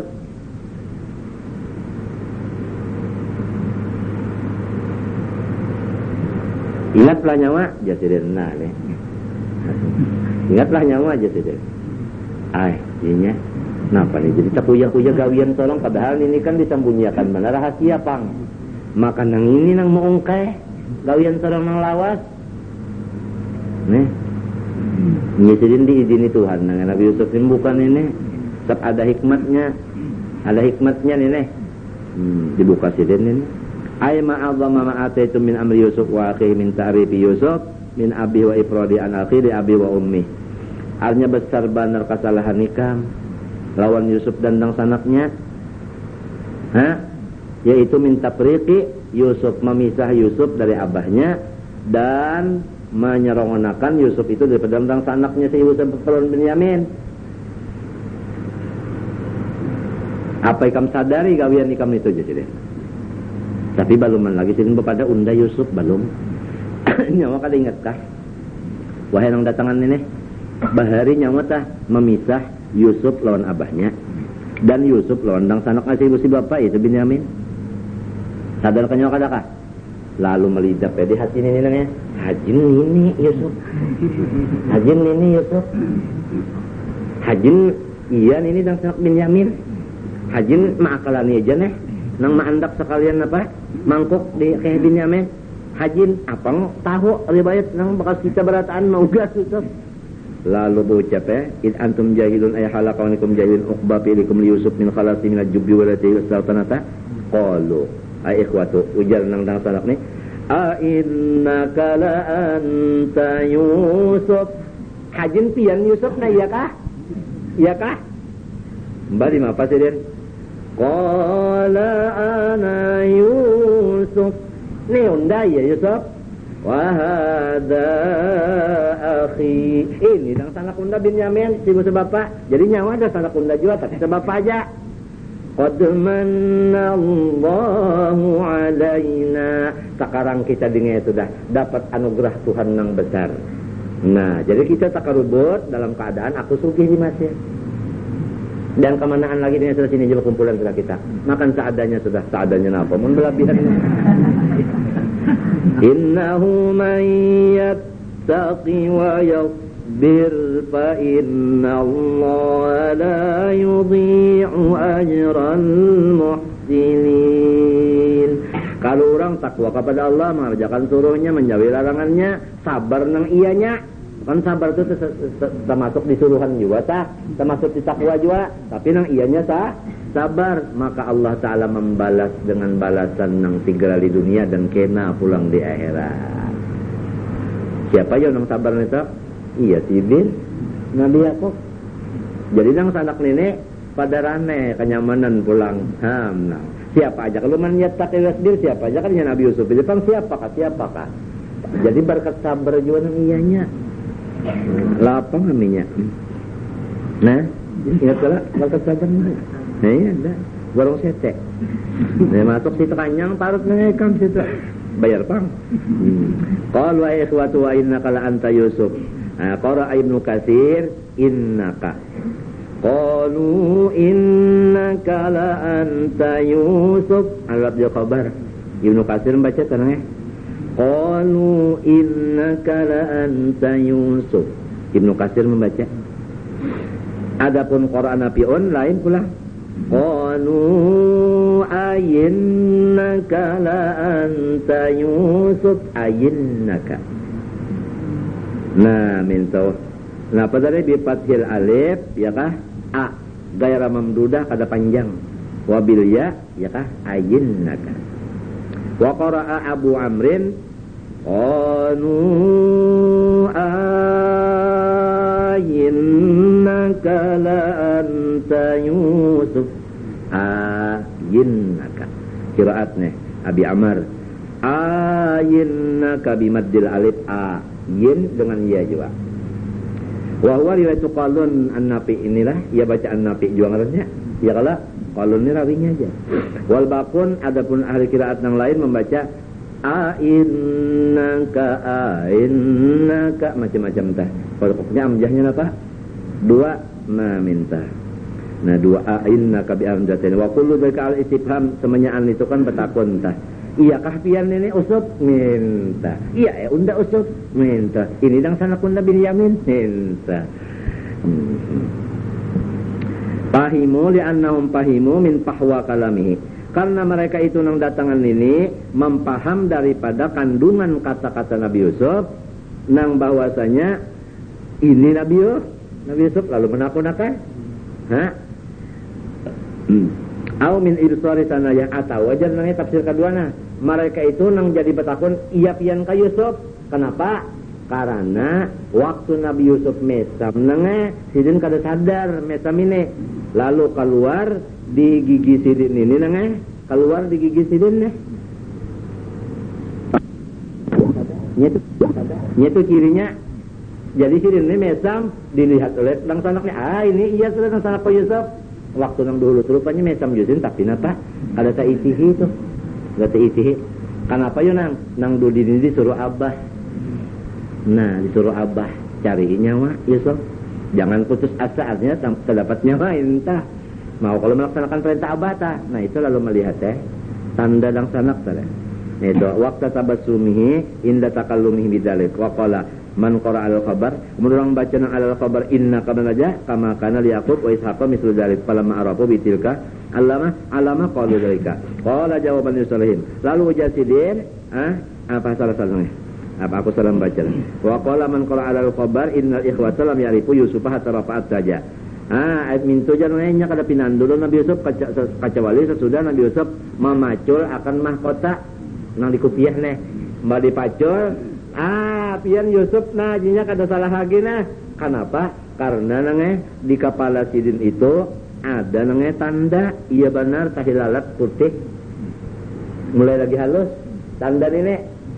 Ingatlah nyawa jasidin ingatlah nyawa jasidin. Iya. Kenapa nih? Jadi tak kuya gawian tolong padahal ini kan disembunyikan mana rahasia pang. Maka nang ini nang mengungkai gawian tolong nang lawas. Nih. Nyesidin diizini Tuhan nang Nabi Yusuf ini bukan ini. Sebab ada hikmatnya. Ada hikmatnya nih. Dibuka sidin ini. Ay ma'adzama ma'ataitu min amri Yusuf wa akhihi min ta'rifi Yusuf min abi wa ifradi an akhi di abi wa ummi. Artinya besar benar kesalahan nikam lawan Yusuf dan sanaknya, yaitu minta periki Yusuf, memisah Yusuf dari abahnya dan menyerongonakan Yusuf itu daripada sanaknya si Yusuf perun Binyamin. Apa ikam sadari gawian ikam itu jadi? Tapi baluman lagi sini pada unda Yusuf balum. Nyawa kada ingatkah? Wahai nang datangan ini. Bahari nyawa memisah Yusuf lawan abahnya dan Yusuf lawan sanak ngasih ibu si bapak itu Binyamin. Sadar kan nyawa kadakah? Lalu melidap di hati ini nangnya. Hajin ini Yusuf. Hajin ini Yusuf. Hajin iya ini sanak Binyamin. Hajin maakalani aja nang maandak sekalian apa? Mangkuk di kayak Binyamin. Hajin apa tahu riwayat nang bekas kita berataan mau gas Yusuf. Lalu berucap in antum jahilun ay halaqanikum jahilun uqba bilikum li Yusuf min khalasi min al-jubbi wa lati sultanata qalu ay ikhwatu ujar nang sanak ni a innaka la anta Yusuf. Hajin pian Yusuf iya kah mbali apa sidin qala ana Yusuf ni unda ya Yusuf. Wahada akhi. Ini nang sanak unda Binyamin si bapak. Jadi nyawa ada sanak unda juga tapi sebapak aja. Qad manallahu alaina. Sekarang kita dengar sudah dapat anugerah Tuhan yang besar. Nah, jadi kita takarubut dalam keadaan aku sugih di masjid. Dan kemanaan lagi dengan sini juga kumpulan sudah kita. Makan seadanya napa mun belabihan. Innahu man yattaqi wa yasbir fa innallaha la yudhi'u ajral muhsinin. Kalau orang takwa kepada Allah, mengerjakan suruhnya, menjauhi larangannya, sabar nang ianya. Kan sabar itu termasuk disuruhan juga termasuk di takwa juga, tapi nang ianya sabar, maka Allah Ta'ala membalas dengan balasan nang 3 kali dunia dan kena pulang di akhirat. Siapa yang nang sabar itu? Iya Sidin Nabi Yakub. Jadi nang sanak nenek pada rane kenyamanan pulang. Nah, siapa aja kalau maniat tak wasdir siapa aja kan ya Nabi Yusuf. Jepang siapakah? Jadi berkat sabar juga nang ianya. Lapang aminya. Nah, ingat kala berkat sabar mana? Nah, iya ada. Warung sete. Nah, masuk situ kanyang parut ngekam situ. Bayar pang. Qalu wa ikhwatu wa innaka la anta Yusuf. Qara Ibnu Katsir innaka. Qalu innaka la anta Yusuf. Alwab dia khabar. Ibnu Katsir membaca karena qalu innaka la anta Yusuf. Ibnu Katsir membaca. Adapun Quran Nabiun lain pula. qalu ayinnaka la anta Yusuf ayinnaka. Nah, minta. Nah, pada bi fathil alif ya kah? A gaira mamdudah kada panjang. Wa bil ya kah? Ayinnaka. Wa qara'a Abu Amrin qalu ayinnaka la anta Yusuf ayinnaka. Qiraatnya Abi Amr ayinnaka bimaddil alif a yin dengan ya juga. Wa huwa riwayat qalun an-Nafi inilah ya baca an-Nafi juga ngaranya. Ya kalau qalun ini rawinya aja. Wal baqun adapun ahli qiraat yang lain membaca ainnaka macam-macam tah. Kalau pokoknya amjahnya apa? Dua minta. Nah, dua ainnaka bi amjatin. Wa kullu dzalika al-istifham semuanya itu kan betakun tah. Iya kah pian ini usub minta. Iya unda usub minta. Ini dang sana kunda Binyamin minta. Fahimu li'annahum fahimu min fahwa kalamihi. Karena mereka itu nang datangan ini mempaham daripada kandungan kata-kata Nabi Yusuf nang bahwasanya ini Nabi Yusuf lalu menakut-nakut. Au min irsari sanaya atau wajar nang tafsir keduana. Mereka itu nang jadi betakun iya pian ka Yusuf. Kenapa? Karena waktu Nabi Yusuf mesam nang sidin kada sadar mesam ini. Lalu keluar di gigi sidin ini nang keluar di gigi sidin Nyetu cirinya. Jadi sidin ini mesam dilihat oleh dang sanaknya. Ini iya sudah dang sanak ka Yusuf. Waktu nang dulu rupanya mesam Yusin tapi napa ada tak itihi itu ada tak itihi. Kenapa yun nang dulu ini disuruh abah. Nah disuruh abah cari nyawa Yusuf. Jangan putus asa artinya terdapat nyawa entah mau kalau melaksanakan perintah abah tah. Nah itu lalu melihat tanda dang sanak tah. Nah itu waktu tabassumihi inda takallumihi bidzalik wa qala man qara al-khabar kemudian orang baca nang al-khabar inna kana aja kama kana li Yaqub wa Ishaq mislu dzalik falamma arafu bitilka alama qalu dzalika qala jawaban yusalihin lalu jasidin apa salah-salahnya apa aku salah baca wa qala man qara al-khabar innal ikhwata lam ya'rifu Yusufa hatta rafa'at saja ayat mintu jananya kada pinandul Nabi Yusuf kacawali sesudah Nabi Yusuf memacul akan mahkota nang dikupiah mbak dipacul pian Yusuf jinya kada salah lagi Kenapa? Karena di kepala sidin itu ada tanda iya benar tahilalat putih. Mulai lagi halus tanda ini.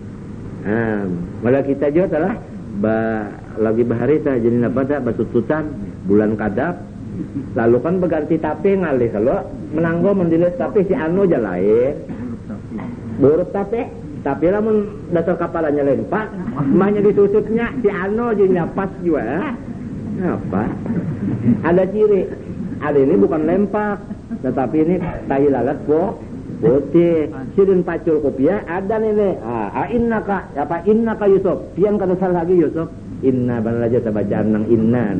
Malah kita juga telah lagi bahari jadi apa batututan bulan kadap. Lalu kan berganti tapi ngalih kalau menanggo mendilis tapi si anu aja lain. Buruk tapi lamun dasar kapalanya lempak, mahnya disusutnya si anu aja pas juga. Apa? Ada ciri. Ada ini bukan lempak, tetapi ini tahi lalat putih. Sidin pacul kopiah ada nih. Innaka apa innaka Yusuf. Pian kada salah lagi Yusuf. Inna balaja tabacaan nang inna.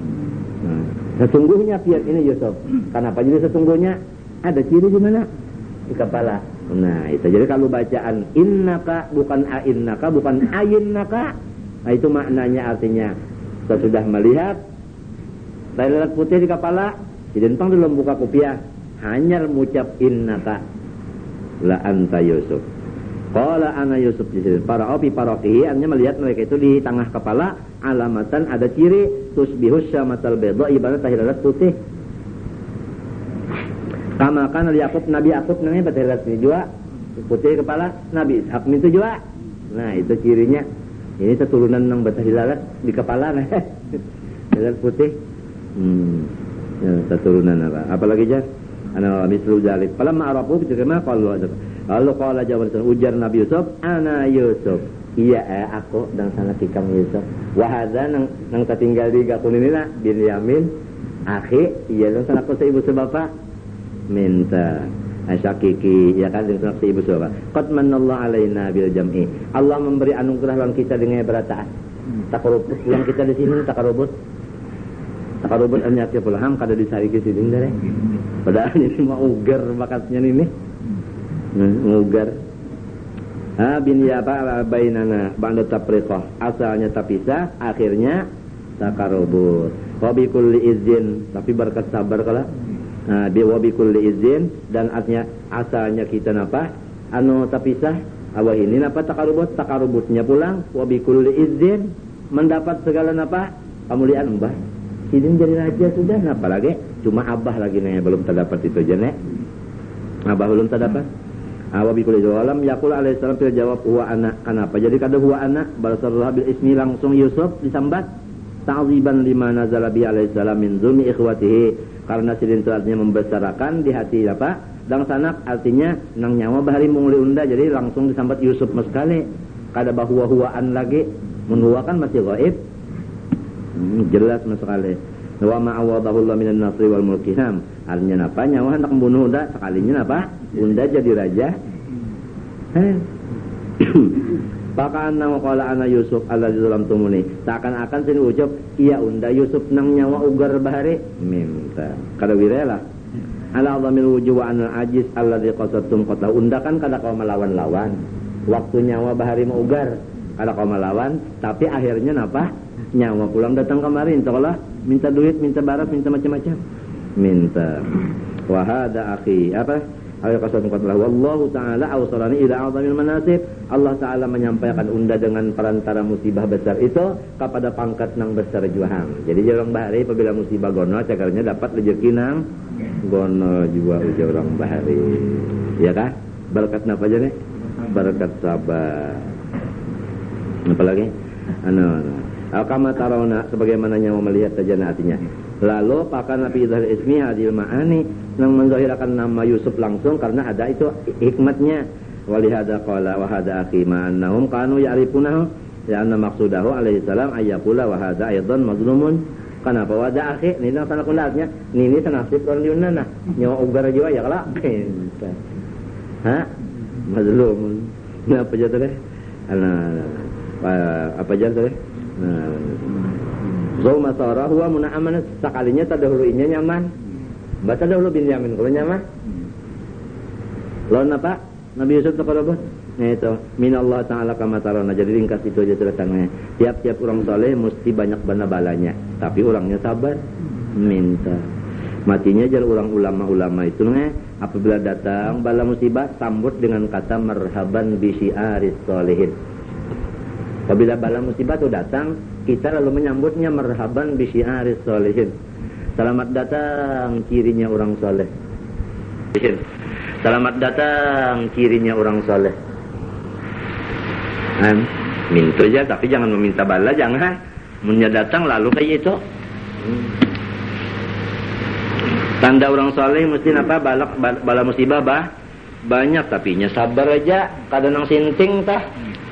Sesungguhnya pian ini Yusuf. Kenapa jadi sesungguhnya? Ada ciri di mana? Di kepala. Nah itu jadi kalau bacaan innaka bukan ainnaka bukan ayinnaka. Nah itu maknanya artinya sesudah melihat lalat putih di kepala jadi entang belum buka kopiah hanya mengucap innaka la anta Yusuf qala ana Yusuf disini para opi parokihi artinya melihat mereka itu di tengah kepala alamatan ada ciri tusbihus syamatal bedha ibarat tahilalat putih. Kama kan Nabi Yaqub namanya bertelat juga putih kepala Nabi Ishaq itu juga. Nah itu cirinya ini keturunan yang bertahilalat di kepala telat putih. Ya, keturunan apa? Apalagi jas? Ana mislu dzalik. Falamma arafu bima qalu. Lalu qala jawaban ujar Nabi Yusuf, ana Yusuf. Iya aku dan sana tikam Yusuf. Wa hadza nang tertinggal di gakunina Binyamin. Akhi, iya dan sana aku ibu sebapa minta asyakiki ya kan dengan ibu sahabat qad manallahu alaina bil jam'i Allah memberi anugerah lawan kita dengan berataan takarubut yang kita di sini takarubut takarubut anya ke pulaham kada disari ke siding deh. Padahal ini mah ugar bakatnya ini. Ugar. Bin ya apa bainana ba'da tafriqah. Asalnya terpisah, akhirnya takarubut. Wa bi kulli izin, tapi berkat sabar kala. Wa bi kulli izin dan artinya asalnya kita napa? Anu terpisah, awah ini napa takarubut? Takarubutnya pulang wa bi kulli izin mendapat segala napa? Kemuliaan mbah. Sidin jadi raja sudah, napa lagi? Cuma abah lagi nih belum terdapat itu aja nih. Abah belum terdapat. Wa bi kulli alam yaqul alaihi salam jawab huwa anak. Kenapa? Jadi kada huwa anak balasarullah bil ismi langsung Yusuf disambat ta'ziban lima nazala bi alaihi salam min zulmi ikhwatihi. Karena sidin itu artinya membesarkan di hati apa? Dang sanak artinya nang nyawa bahari mungli unda, jadi langsung disambat Yusuf sekali. Kada bahwa-huwaan lagi. Mun huwa kan masih gaib. Jelas sekali. Wa ma'awadahu Allah minan nasri wal mulkiham. Artinya apa? Nyawa hendak membunuh unda, sekalinya apa? Unda jadi raja. Pakaan nama qala ana Yusuf allazi zalamtumuni. Seakan-akan sini ucap iya unda Yusuf nang nyawa ugar bahari minta. Kada wirela. Ala adhamil wujuh wa anal ajiz allazi qasadtum qatla. Unda kan kada kau melawan-lawan. Waktu nyawa bahari mau ugar kada kau melawan, tapi akhirnya napa? Nyawa pulang datang kemarin, sekolah minta duit, minta baras, minta macam-macam. Minta. Wa hada akhi, apa? Ayo qasadtum qatla. Wallahu ta'ala awsalani ila a'zamil manasib. Allah Ta'ala menyampaikan unda dengan perantara musibah besar itu kepada pangkat nang besar juhang. Jadi orang bahari apabila musibah gono cakarnya dapat rezeki nang gono juga orang bahari. Ya kah? Berkat napa aja nih? Berkat sabar. Apalagi? Kama tarawna sebagaimana nyawa melihat saja artinya. Lalu pakan Nabi Izhar Ismi hadil ma'ani yang menzahirkan nama Yusuf langsung karena ada itu hikmatnya. Walihada qala wa hada akhi ma'annahum kanu ya'rifunahu ya anna maqsudahu alaihi salam ayyaqula wa hada aidan mazlumun. Kenapa wada akhi ini nang sana kundatnya nini sanasib orang diunana nyawa ugar jiwa ya kala. Mazlumun. Apa aja teh? Apa aja teh? Zoma sarah huwa muna'aman sekalinya tadahulunya nyaman. Baca dahulu Binyamin kalau nyaman. Lawan apa? Nabi Yusuf takarabah. Nah itu minallah ta'ala kama tarana. Jadi ringkas itu aja ceritanya. Tiap-tiap orang soleh mesti banyak bala-balanya, tapi orangnya sabar. Minta. Matinya jar orang ulama-ulama itu apabila datang bala musibah sambut dengan kata marhaban bi syi'aris sholihin. Apabila bala musibah itu datang, kita lalu menyambutnya marhaban bi syi'aris sholihin. Selamat datang cirinya orang soleh. Selamat datang cirinya orang soleh. Minta aja tapi jangan meminta bala, jangan. Munnya datang lalu kayak itu. Tanda orang soleh mesti apa? Bala musibah banyak tapi nya sabar aja. Kadang nang sinting tah.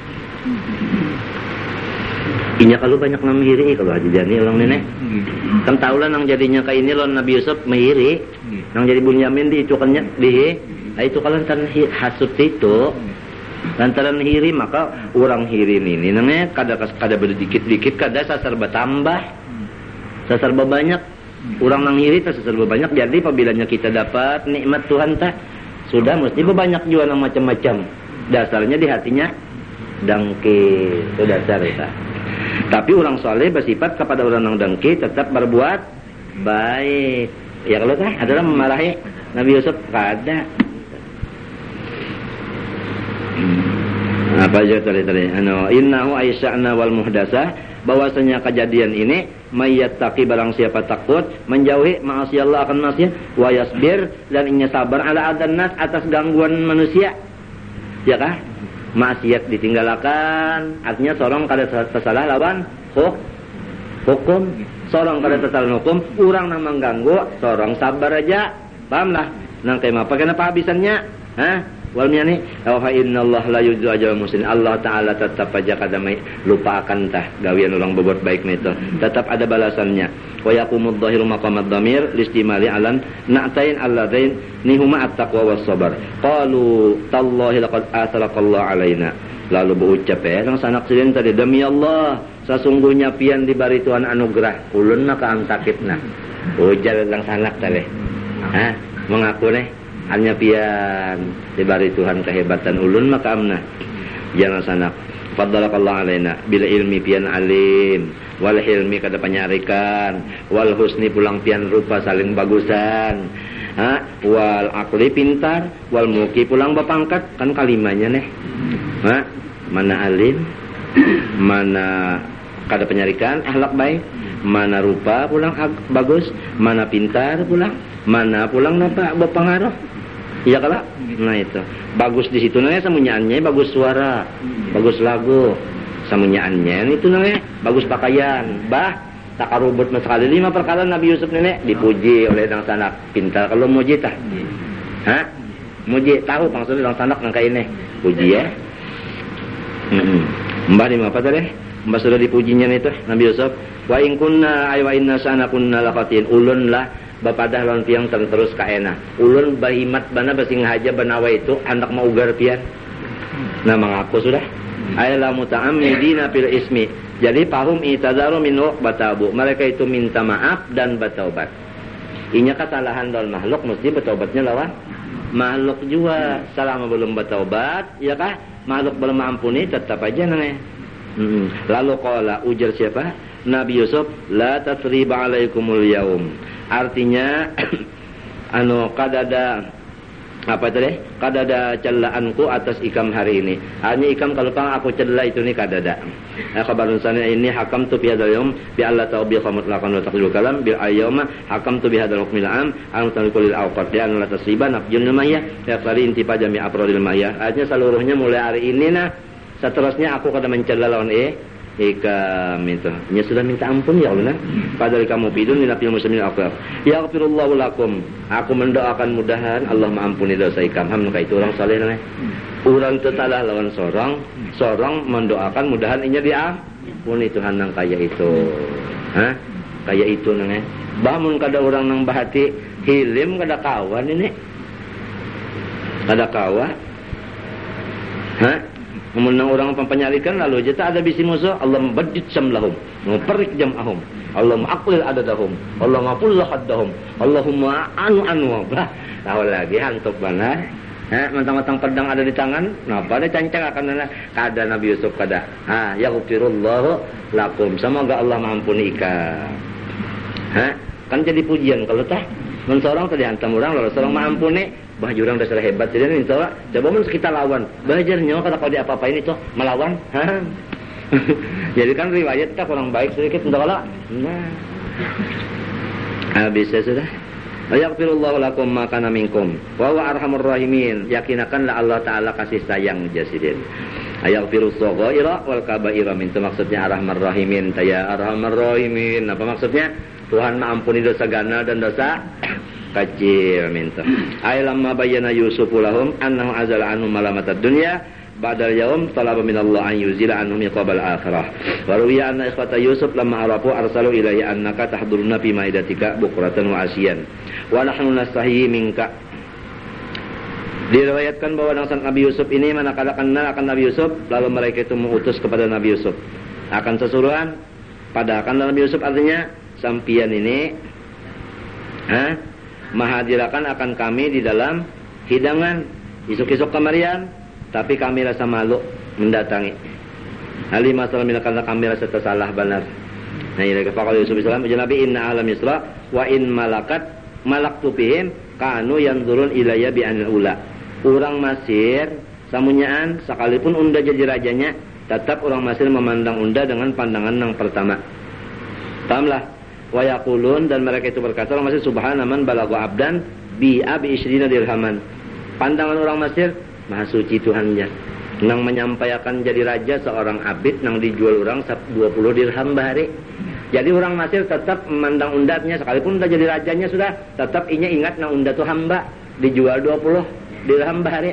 Inya kalau banyak nang mihiri kalau aja jani orang nenek. Kan tahu lah nang jadinya kayak ini lawan Nabi Yusuf mihiri. Nang jadi Bunyamin di itu kannya itu kalau lantaran hasut itu lantaran hiri maka orang hiri ini nangnya kada berdikit-dikit kada sasar bertambah. Sasar banyak. Orang nang hiri sasar banyak jadi apabila kita dapat nikmat Tuhan tah sudah mesti banyak juga nang macam-macam. Dasarnya di hatinya dangke itu dasar itu. Tapi orang soleh bersifat kepada orang yang dengki tetap berbuat baik. Ya kalau kan adalah memarahi Nabi Yusuf kada. Apa aja tadi? Innahu aisya'na wal muhdasah, bahwasanya kejadian ini mayyattaqi barang siapa takut menjauhi maksiat Allah akan maksiat wa yasbir dan inya sabar ala adan nas atas gangguan manusia. Ya kah? Maksiat ditinggalkan artinya sorong kada tersalah lawan hukum, sorong kada tersalah hukum, urang nang mengganggu sorong sabar aja, pahamlah nang kemah pakai apa habisannya wal miyani wa innallaha la yudzu ajal muslimin. Allah taala tetap aja kada lupakan tah gawian orang berbuat baik itu tetap ada balasannya. Wa yaqumud dhahiru maqamad dhamir listimali alan na'tain alladain nihuma at-taqwa was sabar. Qalu tallahi laqad atharaqallahu alaina. Lalu berucap nang sanak sidin tadi demi Allah sesungguhnya pian dibari Tuhan anugerah ulun maka am sakitna ujar lang sanak teh mengaku nih hanya pian dibari Tuhan kehebatan ulun maka amna jangan sanak faddalakallahu alaina bil ilmi pian alim wal hilmi kada panyarikan wal husni pulang pian rupa saling bagusan wal akli pintar wal muki pulang bapangkat kan kalimanya nih mana alim mana kada penyarikan akhlak baik mana rupa pulang bagus mana pintar pulang mana pulang napa berpengaruh iya kala nah itu bagus di situ nanya samunyaannya bagus suara bagus lagu samunyaannya itu nanya bagus pakaian takarubut sekali 5 perkara Nabi Yusuf nenek dipuji oleh dang sanak pintar kalau muji tah muji tahu maksudnya dang sanak nang kayak ini puji ya mbah di apa tadi mbah sudah dipujinya itu Nabi Yusuf wa in kunna ay wa inna sana kunna laqatin ulun lah bapadah lawan piang terus kaena ulun bahimat bana basing haja banawa itu anak mau ugar pian nah mengaku sudah ayla muta'ammidina fil ismi jadi pahum itadaru minhu batabu mereka itu minta maaf dan bertaubat inya kesalahan dalam makhluk mesti bertaubatnya lawan makhluk juga selama belum bertaubat ya kah makhluk belum ampuni tetap aja nanya lalu qala ujar siapa Nabi Yusuf la tasriba alaikumul yaum artinya kadada apa tadi kadada celaanku atas ikam hari ini hanya ikam kalau pang aku celah itu nih kadada kabarun sana ini hakam tu bi hadzal yaum bi alla tawbi khamut lakan wa taqdul kalam bil ayyama hakam tu bi hadzal hukmil am an tanqulil awqat ya la tasiba nafjun maya ya qari intipa jami afrodil maya artinya seluruhnya mulai hari ini nah seterusnya aku kada mencela lawan ikam itu nya sudah minta ampun ya Allah padahal kamu bidun min afil muslimin aqaf yaghfirullahu lakum aku mendoakan mudahan Allah mengampuni dosa ikam ham itu orang saleh nah urang teu talah lawan sorong mendoakan mudahan inya diampuni Tuhan nang kaya itu kaya itu nang bamun kada orang nang bahati hilim kada kawan ini kada kawan Memenang orang penyalikan lalu aja tak ada bisi musuh Allah membadid samlahum memperik jam'ahum Allah ma'aklil adadahum Allah ma'aful lahaddahum Allahumma anu tahu lagi hantuk benar mentang-mentang pedang ada di tangan kenapa ada cancang akan kada Nabi Yusuf kada yaghfirullahu lakum semoga Allah mengampuni ikam kan jadi pujian kalau tah men seorang tadi hantam orang lalu seorang mengampuni bah jurang dasar hebat jadi ini coba mun kita lawan belajarnya kata kalau diapa-apain itu melawan jadi kan riwayat kita kurang baik sedikit entah kalau bisa sudah yaghfirullahu lakum ma kana minkum wa huwa arhamur rahimin yakinakanlah Allah taala kasih sayang jasidin yaghfirus saghaira wal kabaira min itu maksudnya arhamar rahimin ya arhamar rahimin apa maksudnya Tuhan mengampuni dosa gana dan dosa kecil minta. Ailamma bayyana Yusuf lahum annahu azala anhum malamatad dunya ba'dal yaum talaba min Allah an yuzila anhum iqabal akhirah. Wa ruwiya anna ikhwata Yusuf lamma arafu arsalu ilayhi annaka tahduruna fi maidatika bukratan wa asyan. Wa nahnu nastahi minka. Diriwayatkan bahwa nasihat Nabi Yusuf ini manakala kenal akan Nabi Yusuf lalu mereka itu mengutus kepada Nabi Yusuf akan sesuruhan pada akan Nabi Yusuf artinya sampian ini mahadirakan akan kami di dalam hidangan isuk-isuk kemarian tapi kami rasa malu mendatangi hali masalah karena kami rasa tersalah benar nah ini kata Yusuf Islam Nabi inna alam yusra wa in malaktu bihim kanu yanzurun ilayya bi anil ula orang Mesir samunyaan sekalipun unda jadi rajanya tetap orang Mesir memandang unda dengan pandangan yang pertama pahamlah wa yaqulun dan mereka itu berkata orang Mesir subhanaman balagu abdan bi abi isrina dirhaman pandangan orang Mesir maha suci Tuhannya nang menyampaikan jadi raja seorang abid nang dijual orang 20 dirham bahari jadi orang Mesir tetap memandang undatnya sekalipun udah jadi rajanya sudah tetap inya ingat nang undat itu hamba dijual 20 dirham bahari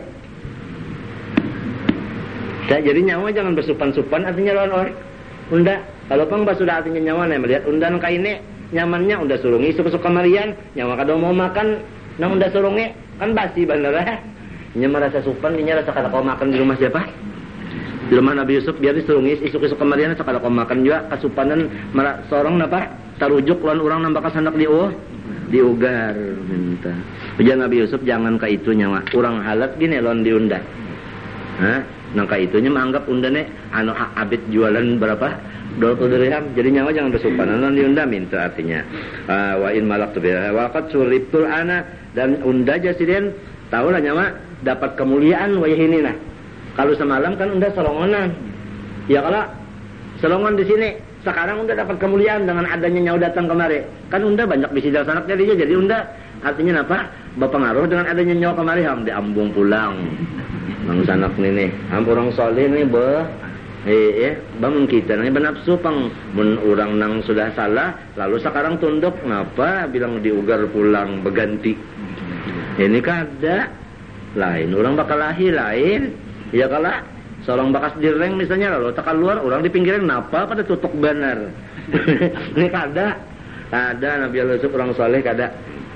jadi nyawa jangan bersupan-supan artinya lawan orang unda kalau pang sudah artinya nyawa nih melihat undan kaine nyamannya unda surungi suka kamarian nyawa kada mau makan nang unda surungi kan basi bener nya merasa supan nya rasa kada kau makan di rumah siapa Di rumah Nabi Yusuf biar diserungis isuk-isuk kemarian sakala makan juga kasupanan seorang napa tarujuk lawan urang nambah kasandak diugar minta. Ujar Nabi Yusuf jangan ka itu nyawa urang halat gini lawan diundah. Hah? Nangka itunya menganggap undane anu abid jualan berapa? 20 dirham. Jadi nyawa jangan bersumpanan lawan diundah minta artinya. Wa in malak tu wa qad suribtul ana dan unda jasiden tahulah nyawa dapat kemuliaan wayahinina. Kalau semalam kan unda solongonan. Ya kalau solongon di sini, sekarang unda dapat kemuliaan dengan adanya nyawa datang kemari. Kan unda banyak bisi sanak jadinya. Jadi unda artinya apa? Berpengaruh dengan adanya nyawa kemari ham diambung pulang. Nang sanak ini, orang soleh ini bangun kita ini benapsu pang mun urang nang sudah salah lalu sekarang tunduk ngapa bilang diugar pulang berganti. Ini kada lain orang bakal lahir lain. Ya kala seorang bakas direng misalnya lalu tekan luar orang di pinggiran napa pada tutup benar. Ini kada Nabi Yusuf orang soleh kada.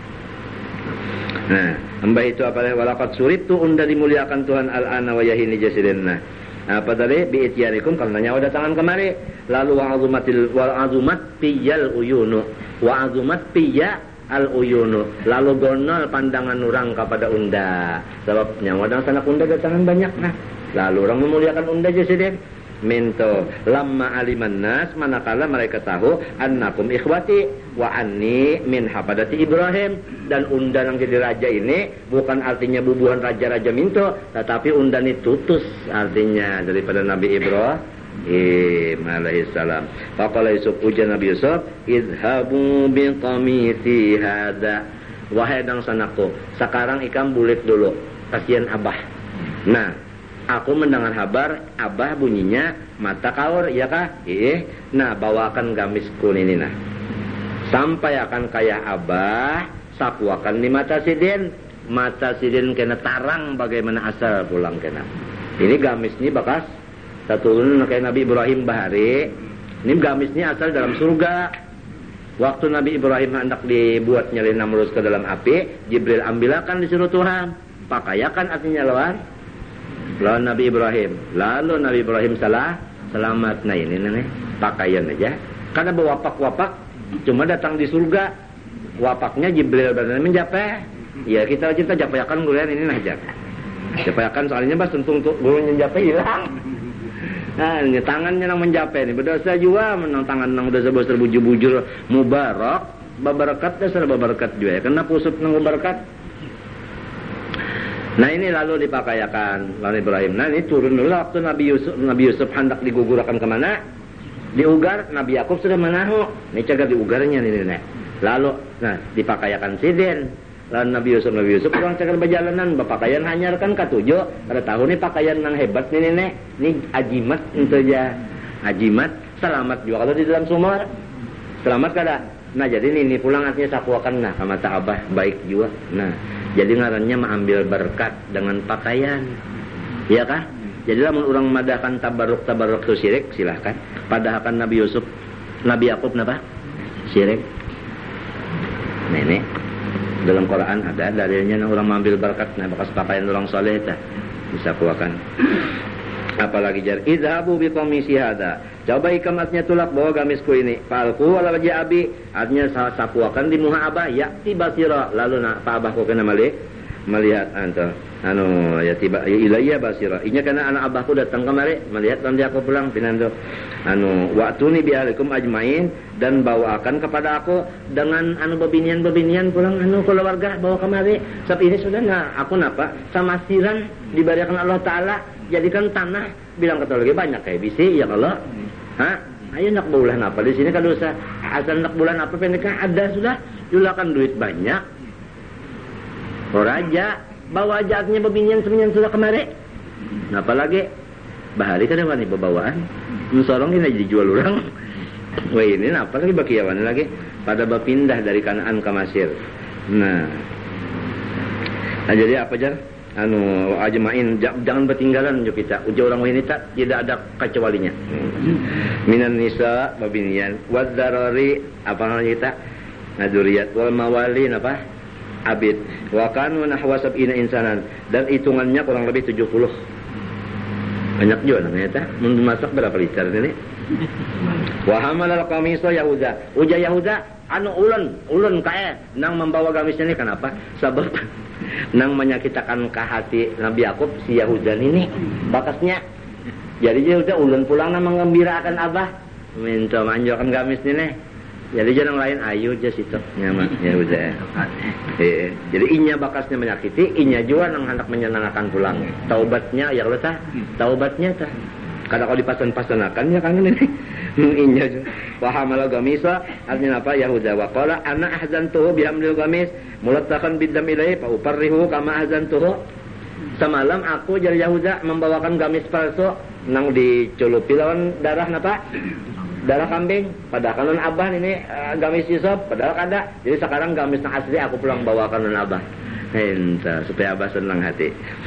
Nah, hamba itu apalagi walakat surit tu unda dimuliakan Tuhan al-ana wa yahini jasidenna. Apa tadi bi ityarikum karena nyawa datangan kemari lalu wa azumat piyal uyunu wa azumat piya al-uyunu lalu gonol pandangan orang kepada unda sebab nyawa dan sanak unda datangan banyak nah lalu orang memuliakan unda jasiden minto lamma aliman nas manakala mereka tahu annakum ikhwati wa anni min hafadati Ibrahim dan unda yang jadi raja ini bukan artinya bubuhan raja-raja minto tetapi unda ini tutus artinya daripada Nabi Ibrahim alaihissalam. Faqala Yusuf ujar Nabi Yusuf idhabu biqamiti hada wahai dang sanakku sekarang ikam bulik dulu kasihan abah. Nah aku mendengar kabar abah bunyinya mata kaur ya kah nah bawakan gamisku ini nah sampai akan kaya abah sapuakan di mata sidin kena tarang bagaimana asal pulang kena ini gamis ini bakas turun kayak Nabi Ibrahim bahari. Ini gamisnya asal dalam surga. Waktu Nabi Ibrahim hendak dibuat nyalin Namrud ke dalam api, Jibril ambilakan disuruh Tuhan. Pakayakan artinya lawan Nabi Ibrahim. Lalu Nabi Ibrahim selamat. Nah ini nih pakaian aja. Karena berwapak-wapak cuma datang di surga. Wapaknya Jibril benar menjapai. Ya kita japayakan gulian ini aja. Japayakan soalnya bas tentu untuk gurunya japai hilang. Nah, ini tangannya nang menjapai ni berdosa juga menang tangan nang dosa bos terbujur-bujur mubarak babarakat dasar babarakat juga ya kena pusut nang babarakat. Nah ini lalu dipakayakan lawan Ibrahim. Nah ini turun dulu waktu Nabi Yusuf hendak digugurkan kemana? Diugar Nabi Yakub sudah menahu. Ini cagar diugarnya nih nek. Lalu nah dipakayakan sidin. Lalu Nabi Yusuf orang cakap berjalanan berpakaian hanyarkan katujo pada tahun ini pakaian yang hebat nih nenek ini ajimat itu aja ajimat selamat juga kalau di dalam sumur selamat kada nah jadi ini pulang artinya sakuakan nah sama abah baik juga nah jadi ngarannya mengambil berkat dengan pakaian iya kah jadi lamun orang madakan tabarruk tu syirik silahkan padahal Nabi Yakub napa syirik nenek dalam Quran ada dalilnya orang mengambil berkat nah bekas pakaian orang soleh itu bisa kuakan apalagi jar idhabu biqamisi hada coba ikamatnya tulak bawa gamisku ini falqu wala wajah abi artinya sapuakan di muha abah ya tibasira lalu nak pa abahku kena melihat ya tiba ilayya basira inya kana anak abahku datang kemari melihat dan dia aku pulang pinando wa'tuni bi alaikum ajmain dan bawakan kepada aku dengan bebinian pulang keluarga bawa kemari sebab ini sudah aku napa sama siran diberikan Allah taala jadikan tanah bilang kata lagi banyak kayak bisi ya kalau ayo nak bulan apa di sini kan dosa asal nak bulan apa pendeknya ada sudah julakan duit banyak raja bawa jatnya bebinian semenyan sudah kemari apalagi bahari kan wani bebawaan sorong ini dijual orang wah ini apa lagi bakiawan lagi pada berpindah dari Kanaan ke Mesir nah jadi apa jar ajmain jangan bertinggalan jo kita ujar orang wanita tidak ada kecualinya minan nisa babinian wadzarari apa namanya kita naduriyat wal mawalin apa abid wa kanu nahwa sab'ina insanan dan hitungannya kurang lebih 70 Banyak juga namanya tah. Mun masak berapa liter ini? Wa hamalal qamisa Yahuda. Uja Yahuda anu ulun kae nang membawa gamis ini kenapa? Sebab nang menyakitkan ke hati Nabi Yakub si Yahuda ini bakasnya. Jadi Yahuda ulun pulang nang menggembirakan Abah. Minta manjokan gamis ini. Jadi jangan lain ayu aja situ nyaman Yahuda. Jadi inya bakasnya menyakiti, inya juga nang hendak menyenangkan pulang. Taubatnya ya Allah tah. Taubatnya tah. Kada kau dipasan-pasanakan ya kan ini. Inya juga. Wa hamala gamisa artinya apa? Yahuda wa qala ana ahzantuhu bihamdil gamis mulattakan bidam ilai fa uparrihu kama ahzantuhu. Semalam aku jadi Yahuda membawakan gamis palsu nang diculupi lawan darah napa? Darah kambing. Padahal kan Abah ini gamis Yusuf, padahal kada. Jadi sekarang gamis yang asli aku pulang bawakan Abah. Entah supaya Abah senang hati.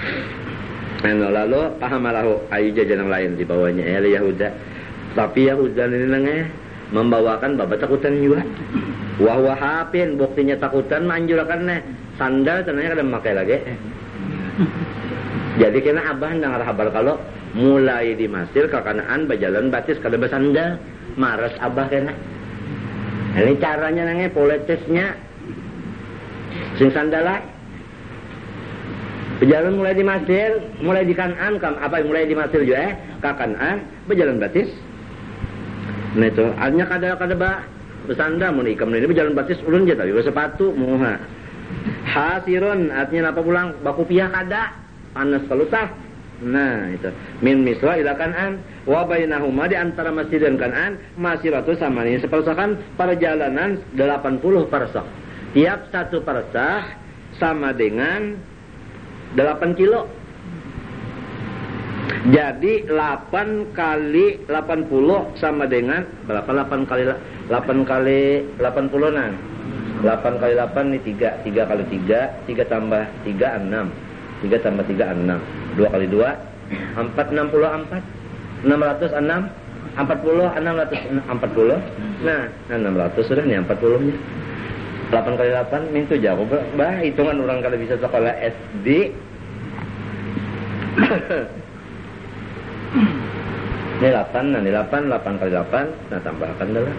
Lalu pahamalahu ayu jajan yang lain dibawanya ya Yahuda. Tapi Yahuda ini nengeh membawakan babat takutan juga. Wah hapin buktinya takutan manjurakan sandal tenanya kada memakai lagi. Jadi kena Abah dengar kabar kalau mulai di Mesir ke Kanaan berjalan batis kada bersandal. Maras Abah kena. Ini caranya nangnya politisnya. Sing sandalai. Berjalan mulai di Mesir, mulai di Kanaan, apa yang mulai di Mesir juga ke Kanaan, berjalan batis. Nah itu, artinya kada ba bersandal mun ikam ini berjalan batis ulun je tapi sepatu moha. Hasirun artinya apa pulang baku piah kada. Panas kalau tah. Nah itu min Misra ila Kan'an wa bainahuma di antara Mesir dan Kan'an masiratu sama ini sepersakan perjalanan 80 parsah. Tiap satu parsah sama dengan 8 kilo. Jadi 8 kali 80 sama dengan berapa? 8 kali 80 nan. 8 kali 8 ini 3 kali 3 tambah 3 6. 3 tambah 3 6. 2 kali 2 4 64 606 40 640. Nah 600 sudah nih 40 nya 8 kali 8 mintu jauh bah hitungan orang kalau bisa sekolah SD. Ini 8 nah ini 8 kali 8 nah tambahkan adalah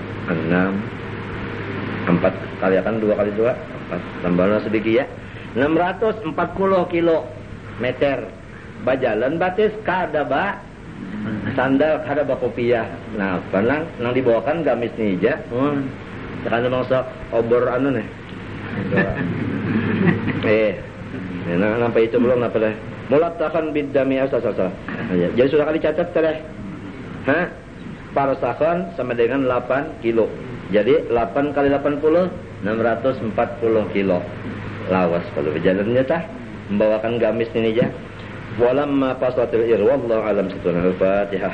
6 4 kali akan 2 kali 2 4 tambahlah sedikit ya 640 kilometer bajalan batis kada ba sandal kada ba kopiah. Nah panang nang dibawakan gamis nija tekan mangsa obor anu nih nah sampai itu belum apa dah mulatakan bidami asas-asas. Jadi sudah kali catat teh parsakan sama dengan 8 kilo. Jadi 8 kali 80 640 kilo. Lawas kalau berjalannya tah membawakan gamis ini aja. Walamma fasatil ir wallahu alam situna al-Fatihah.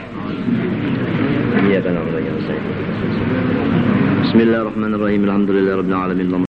Iya kan namanya saya. Bismillahirrahmanirrahim. Alhamdulillahirabbil alamin.